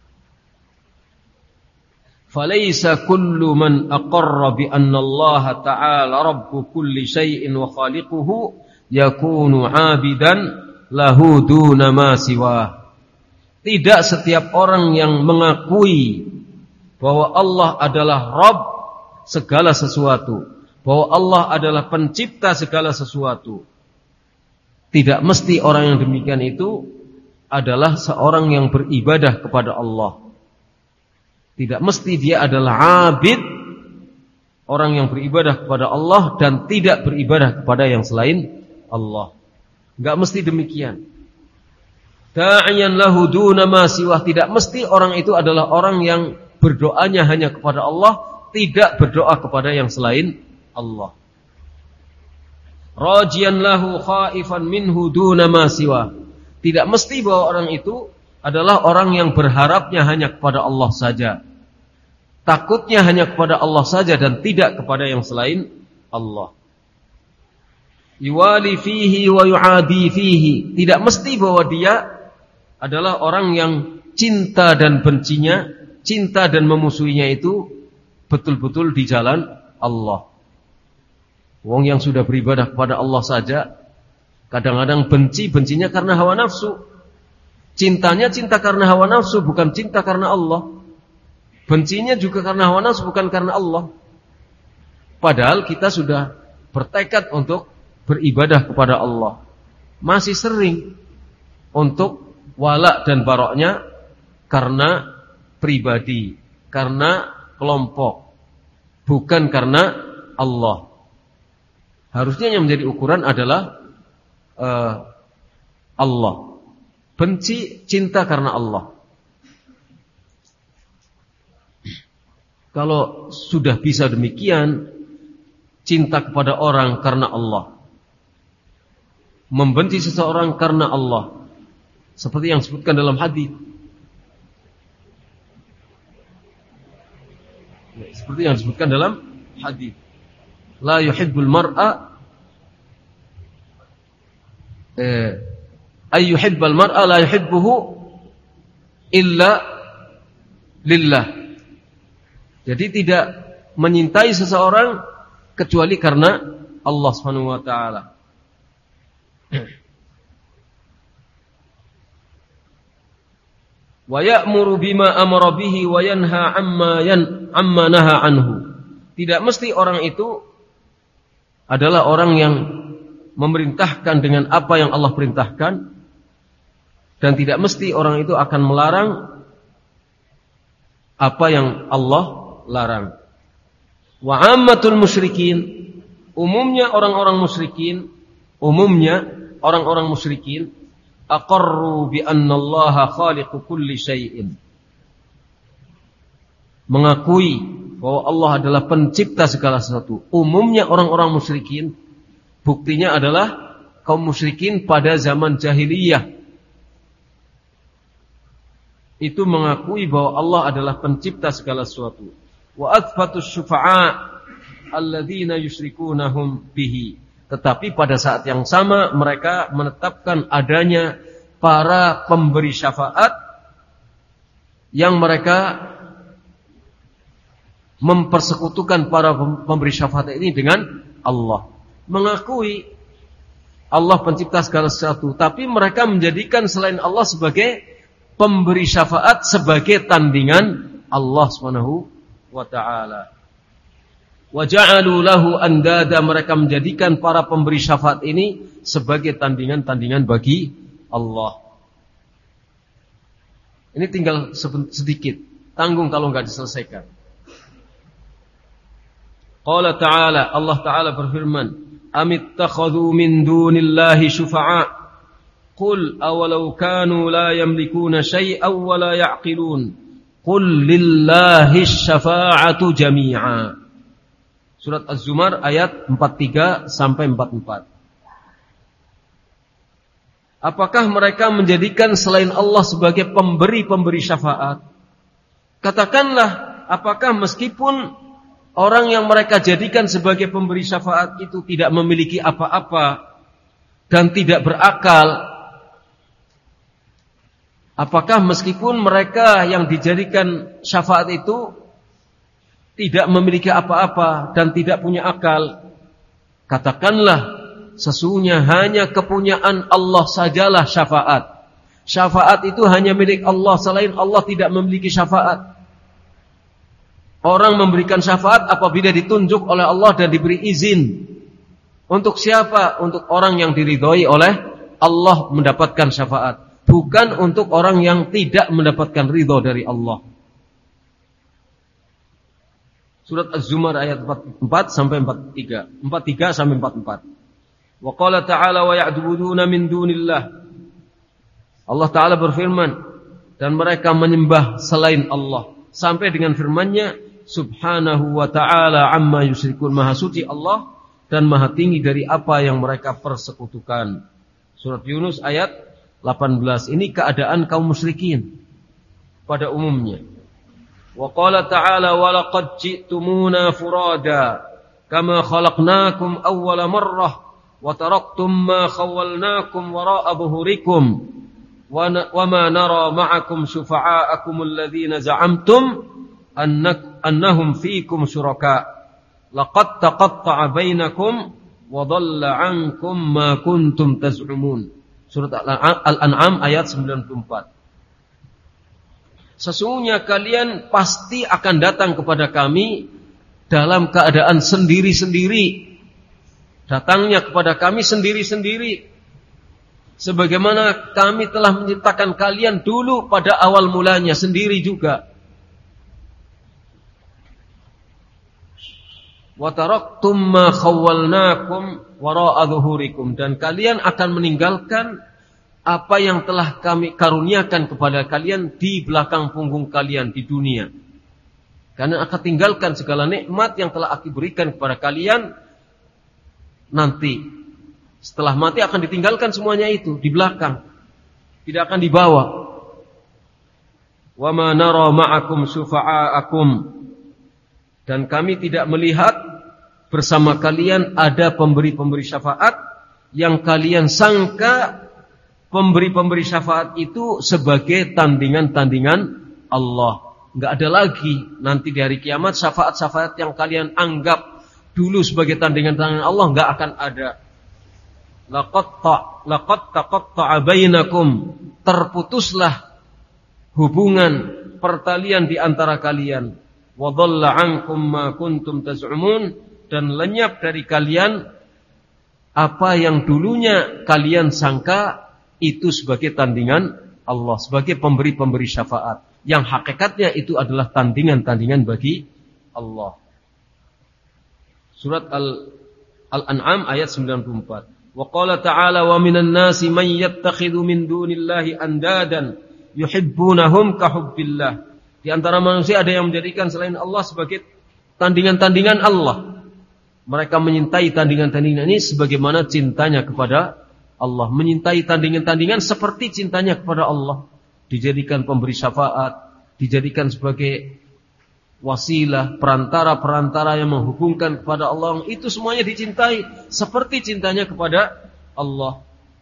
Falaysa kullu man aqarra bi anna Allah ta'ala rabbu kulli syai'in wa khaliquhu yakunu 'abidan lahu duna ma siwa. Tidak setiap orang yang mengakui bahwa Allah adalah Rabb segala sesuatu, bahwa Allah adalah pencipta segala sesuatu, tidak mesti orang yang demikian itu adalah seorang yang beribadah kepada Allah. Tidak mesti dia adalah abid, orang yang beribadah kepada Allah dan tidak beribadah kepada yang selain Allah. Enggak mesti demikian. Da'iyan lahu duna ma siwah, tidak mesti orang itu adalah orang yang berdoanya hanya kepada Allah, tidak berdoa kepada yang selain Allah. Rajiyan lahu khaifan minhu duna ma siwa. Tidak mesti bahwa orang itu adalah orang yang berharapnya hanya kepada Allah saja, takutnya hanya kepada Allah saja dan tidak kepada yang selain Allah. Yuwali fihi wa yu'adi fihi. Tidak mesti bahwa dia adalah orang yang cinta dan bencinya, cinta dan memusuhinya itu betul-betul di jalan Allah. Wong yang sudah beribadah kepada Allah saja kadang-kadang benci, bencinya karena hawa nafsu. Cintanya cinta karena hawa nafsu, bukan cinta karena Allah. Bencinya juga karena hawa nafsu, bukan karena Allah. Padahal kita sudah bertekad untuk beribadah kepada Allah, masih sering untuk wala dan baroknya karena pribadi, karena kelompok, bukan karena Allah. Harusnya yang menjadi ukuran adalah uh, Allah. Benci, cinta karena Allah. Kalau sudah bisa demikian, cinta kepada orang karena Allah, membenci seseorang karena Allah, seperti yang disebutkan dalam hadis. Seperti yang disebutkan dalam hadis. La yuhibbul mar'a eh, ay yuhibbal mar'a la yuhibbuhu illa lillah. Jadi tidak menyintai seseorang kecuali karena Allah Subhanahu wa taala. Wa ya'muru bima amara bihi wa yanha amma yan amma naha anhu. Tidak mesti orang itu adalah orang yang memerintahkan dengan apa yang Allah perintahkan, dan tidak mesti orang itu akan melarang apa yang Allah larang. Wa ammatul musyrikin, umumnya orang-orang musyrikin, umumnya orang-orang musyrikin aqarru bi anna Allaha khaliqu kulli syai'in, mengakui bahwa Allah adalah pencipta segala sesuatu. Umumnya orang-orang musyrikin, buktinya adalah kaum musyrikin pada zaman jahiliyah itu mengakui bahwa Allah adalah pencipta segala sesuatu. Wa athbatus syufa'a alladzina yusyrikunahum bihi. Tetapi pada saat yang sama mereka menetapkan adanya para pemberi syafaat yang mereka mempersekutukan para pemberi syafaat ini dengan Allah. Mengakui Allah pencipta segala sesuatu, tapi mereka menjadikan selain Allah sebagai pemberi syafaat, sebagai tandingan Allah Subhanahu wa ta'ala. Wa ja'alu lahu andada, mereka menjadikan para pemberi syafaat ini sebagai tandingan-tandingan bagi Allah. Ini tinggal sedikit, tanggung kalau enggak diselesaikan. Qala ta'ala, Allah ta'ala berfirman, amittakhadhu min dunillahi syufa'a qul awalau kanu la yamlikuna syai'an wa la ya'qilun qul lillahi syafa'atu jami'a. Surat Az-Zumar ayat empat puluh tiga sampai empat puluh empat. Apakah mereka menjadikan selain Allah sebagai pemberi-pemberi syafaat? Katakanlah, apakah meskipun orang yang mereka jadikan sebagai pemberi syafaat itu tidak memiliki apa-apa dan tidak berakal, apakah meskipun mereka yang dijadikan syafaat itu tidak memiliki apa-apa dan tidak punya akal? Katakanlah, sesungguhnya hanya kepunyaan Allah sajalah syafaat. Syafaat itu hanya milik Allah, selain Allah tidak memiliki syafaat. Orang memberikan syafaat apabila ditunjuk oleh Allah dan diberi izin. Untuk siapa? Untuk orang yang diridhoi oleh Allah mendapatkan syafaat, bukan untuk orang yang tidak mendapatkan ridho dari Allah. Surat Az-Zumar ayat empat puluh empat sampai empat puluh tiga, empat puluh tiga sampai empat puluh empat. Wa qala ta'ala wa ya'buduna min dunillah. Allah Ta'ala berfirman, dan mereka menyembah selain Allah, sampai dengan firman-Nya, subhanahu wa ta'ala amma yusyrikun, maha suci Allah dan maha tinggi dari apa yang mereka persekutukan. Surat Yunus ayat delapan belas. Ini keadaan kaum musyrikin pada umumnya. Wa qala ta'ala wa laqad ji'tumuna furada kama khalaqnakum awwala marrah wa taraktum ma khawwalnakum wara'a dhuhurikum wa ma nara ma'akum syufa'akum alladhina za'amtum annahum fiikum syuraka laqad taqatta'a bainakum wa dhalla 'ankum ma kuntum taz'umun. Surat Al-An'am ayat sembilan puluh empat. Sesungguhnya kalian pasti akan datang kepada kami dalam keadaan sendiri-sendiri. Datangnya kepada kami sendiri-sendiri, sebagaimana kami telah menciptakan kalian dulu pada awal mulanya sendiri juga. Wa taraktum ma khawwalnakum wara'a dhuhurikum, dan kalian akan meninggalkan apa yang telah kami karuniakan kepada kalian di belakang punggung kalian di dunia. Karena akan tinggalkan segala nikmat yang telah aku berikan kepada kalian nanti. Setelah mati akan ditinggalkan semuanya itu di belakang. Tidak akan dibawa. Wa ma nara ma'akum syufa'akum. Dan kami tidak melihat bersama kalian ada pemberi-pemberi syafaat yang kalian sangka pemberi-pemberi syafaat itu sebagai tandingan-tandingan Allah. Enggak ada lagi nanti di hari kiamat syafaat-syafaat yang kalian anggap dulu sebagai tandingan-tandingan Allah enggak akan ada. Laqad ta laqad taqatta'a bainakum, terputuslah hubungan pertalian di antara kalian. Wa dhalla 'ankum ma kuntum taz'umun, dan lenyap dari kalian apa yang dulunya kalian sangka itu sebagai tandingan Allah, sebagai pemberi-pemberi syafaat, yang hakikatnya itu adalah tandingan-tandingan bagi Allah. Surat Al Al-An'am ayat sembilan puluh empat. Wa qala ta'ala wa minan nasi man yattakhidhu min dunillahi andadan yuhibbunahum ka hubbillah. Di antara manusia ada yang menjadikan selain Allah sebagai tandingan-tandingan Allah. Mereka menyintai tandingan-tandingan ini sebagaimana cintanya kepada Allah. Menyintai tandingan-tandingan seperti cintanya kepada Allah. Dijadikan pemberi syafaat, dijadikan sebagai wasilah, perantara-perantara yang menghubungkan kepada Allah. Itu semuanya dicintai seperti cintanya kepada Allah.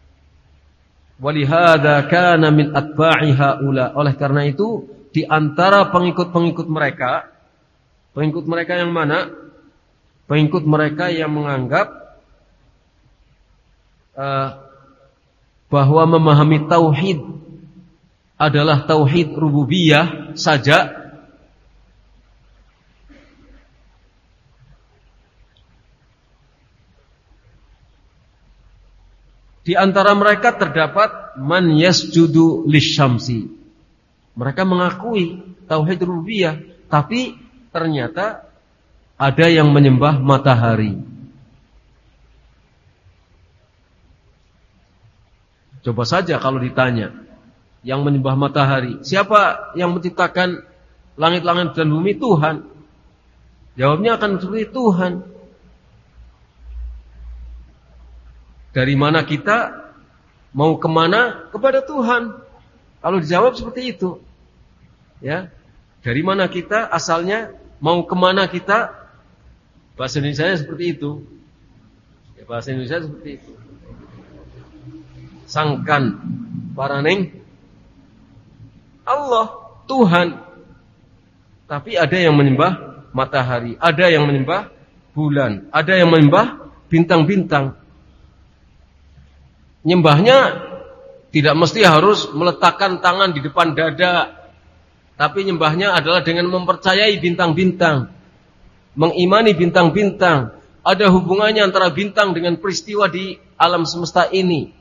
Walihada kana min atba'i haula. Oleh karena itu, di antara pengikut-pengikut mereka, pengikut mereka yang mana? Pengikut mereka yang menganggap uh, bahwa memahami tauhid adalah tauhid rububiyah saja. Di antara mereka terdapat man yasjudu lisyamsi. Mereka mengakui tauhid rububiyah, tapi ternyata ada yang menyembah matahari. Coba saja kalau ditanya, yang menyembah matahari, siapa yang menciptakan langit-langit dan bumi? Tuhan. Jawabnya akan seperti Tuhan. Dari mana kita? Mau kemana? Kepada Tuhan. Kalau dijawab seperti itu, ya, dari mana kita asalnya, mau kemana kita, bahasa Indonesia seperti itu, ya, bahasa Indonesia seperti itu. Sangkan paraneng Allah, Tuhan. Tapi ada yang menyembah matahari, ada yang menyembah bulan, ada yang menyembah bintang-bintang. Nyembahnya tidak mesti harus meletakkan tangan di depan dada, tapi nyembahnya adalah dengan mempercayai bintang-bintang, mengimani bintang-bintang. Ada hubungannya antara bintang dengan peristiwa di alam semesta ini,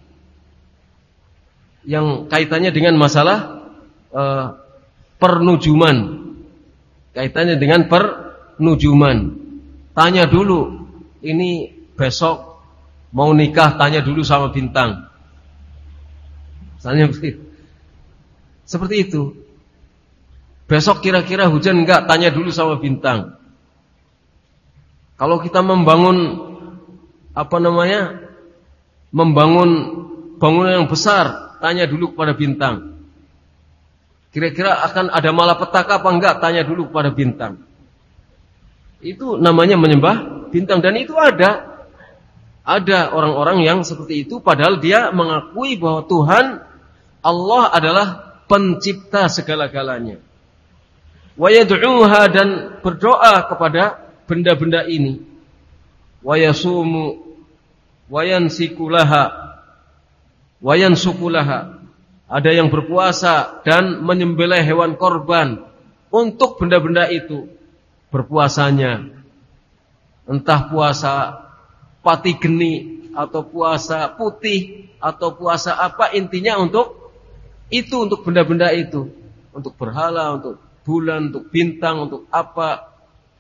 yang kaitannya dengan masalah uh, pernujuman, kaitannya dengan pernujuman. Tanya dulu, ini besok mau nikah, tanya dulu sama bintang. Misalnya seperti itu. Besok kira-kira hujan enggak? Tanya dulu sama bintang. Kalau kita membangun apa namanya? Membangun bangunan yang besar, tanya dulu kepada bintang. Kira-kira akan ada malapetaka apa enggak? Tanya dulu kepada bintang. Itu namanya menyembah bintang, dan itu ada. Ada orang-orang yang seperti itu padahal dia mengakui bahwa Tuhan Allah adalah pencipta segala-galanya. Wa yad'uha, dan berdoa kepada benda-benda ini. Wa yasumu wa yansikulaha wa yansukulaha. Ada yang berpuasa dan menyembelih hewan korban untuk benda-benda itu. Berpuasanya entah puasa pati geni atau puasa putih atau puasa apa, intinya untuk itu, untuk benda-benda itu, untuk berhala, untuk bulan, untuk bintang, untuk apa.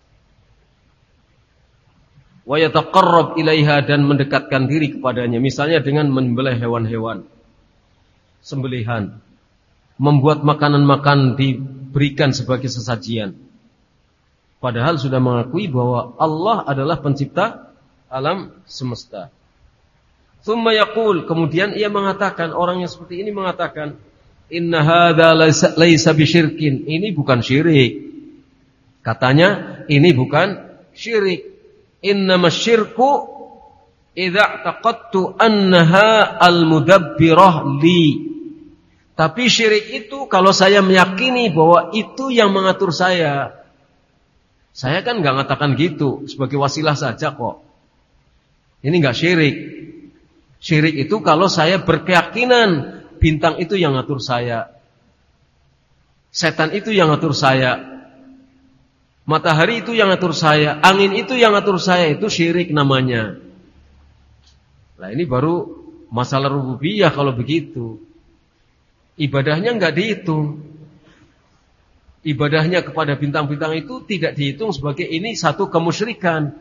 Wa yataqarrab ilaiha, dan mendekatkan diri kepadanya, misalnya dengan menyembelih hewan-hewan sembelihan, membuat makanan-makanan diberikan sebagai sesajian. padahal sudah mengakui bahwa Allah adalah pencipta alam semesta. Tsumma yaqul, kemudian ia mengatakan, orang yang seperti ini mengatakan, inna hadza laisa bisyirkin, ini bukan syirik. Katanya ini bukan syirik. Innamas syirku idza taqattu annaha al-mudabbirah li. Tapi syirik itu kalau saya meyakini bahwa itu yang mengatur saya. Saya kan enggak mengatakan gitu, sebagai wasilah saja kok. Ini enggak syirik. Syirik itu kalau saya berkeyakinan bintang itu yang ngatur saya. Setan itu yang ngatur saya. Matahari itu yang ngatur saya, angin itu yang ngatur saya, itu syirik namanya. Nah ini baru masalah rububiyah kalau begitu. Ibadahnya enggak dihitung. Ibadahnya kepada bintang-bintang itu tidak dihitung sebagai ini satu kemusyrikan.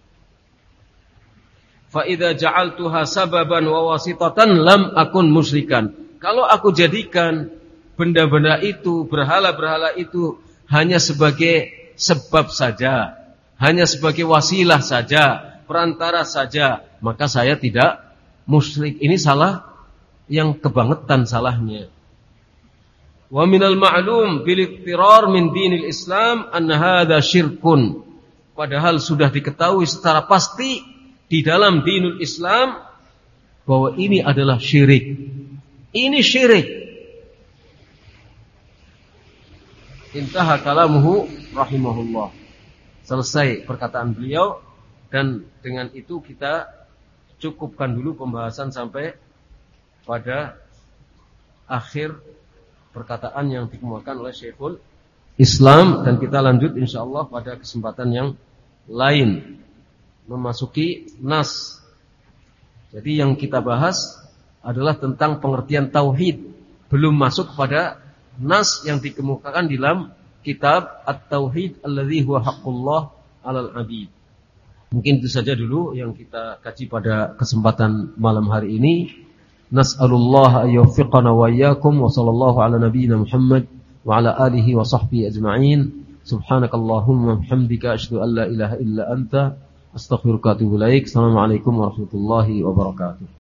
Fa idza ja'altuha sababan wa wasitatan lam akun musyrikan. Kalau aku jadikan benda-benda itu, berhala-berhala itu hanya sebagai sebab saja, hanya sebagai wasilah saja, perantara saja, maka saya tidak musyrik. Ini salah yang kebangetan salahnya. Wa minal ma'lum bil iqtirar min dinil Islam anna hadza syirkun. Padahal sudah diketahui secara pasti di dalam dinul Islam bahwa ini adalah syirik. Ini syirik. Intaha kalamuhu rahimahullah. Selesai perkataan beliau, dan dengan itu kita cukupkan dulu pembahasan sampai pada akhir perkataan yang dikemukakan oleh Syekhul Islam, dan kita lanjut insyaallah pada kesempatan yang lain memasuki nas. Jadi yang kita bahas adalah tentang pengertian tauhid, belum masuk pada nas yang dikemukakan di dalam kitab At-Tauhid alladzi huwa haqqullah 'alal 'abid. Mungkin itu saja dulu yang kita kaji pada kesempatan malam hari ini. Nas'alullah an yuwaffiqana wa iyyakum wa sallallahu ala nabiyyina Muhammad wa ala alihi wa sahbihi ajma'in. Subhanakallahumma bihamdika asyhadu an la ilaha illa anta astaghfiruka wa atubu ilaik. Assalamualaikum warahmatullahi wabarakatuh.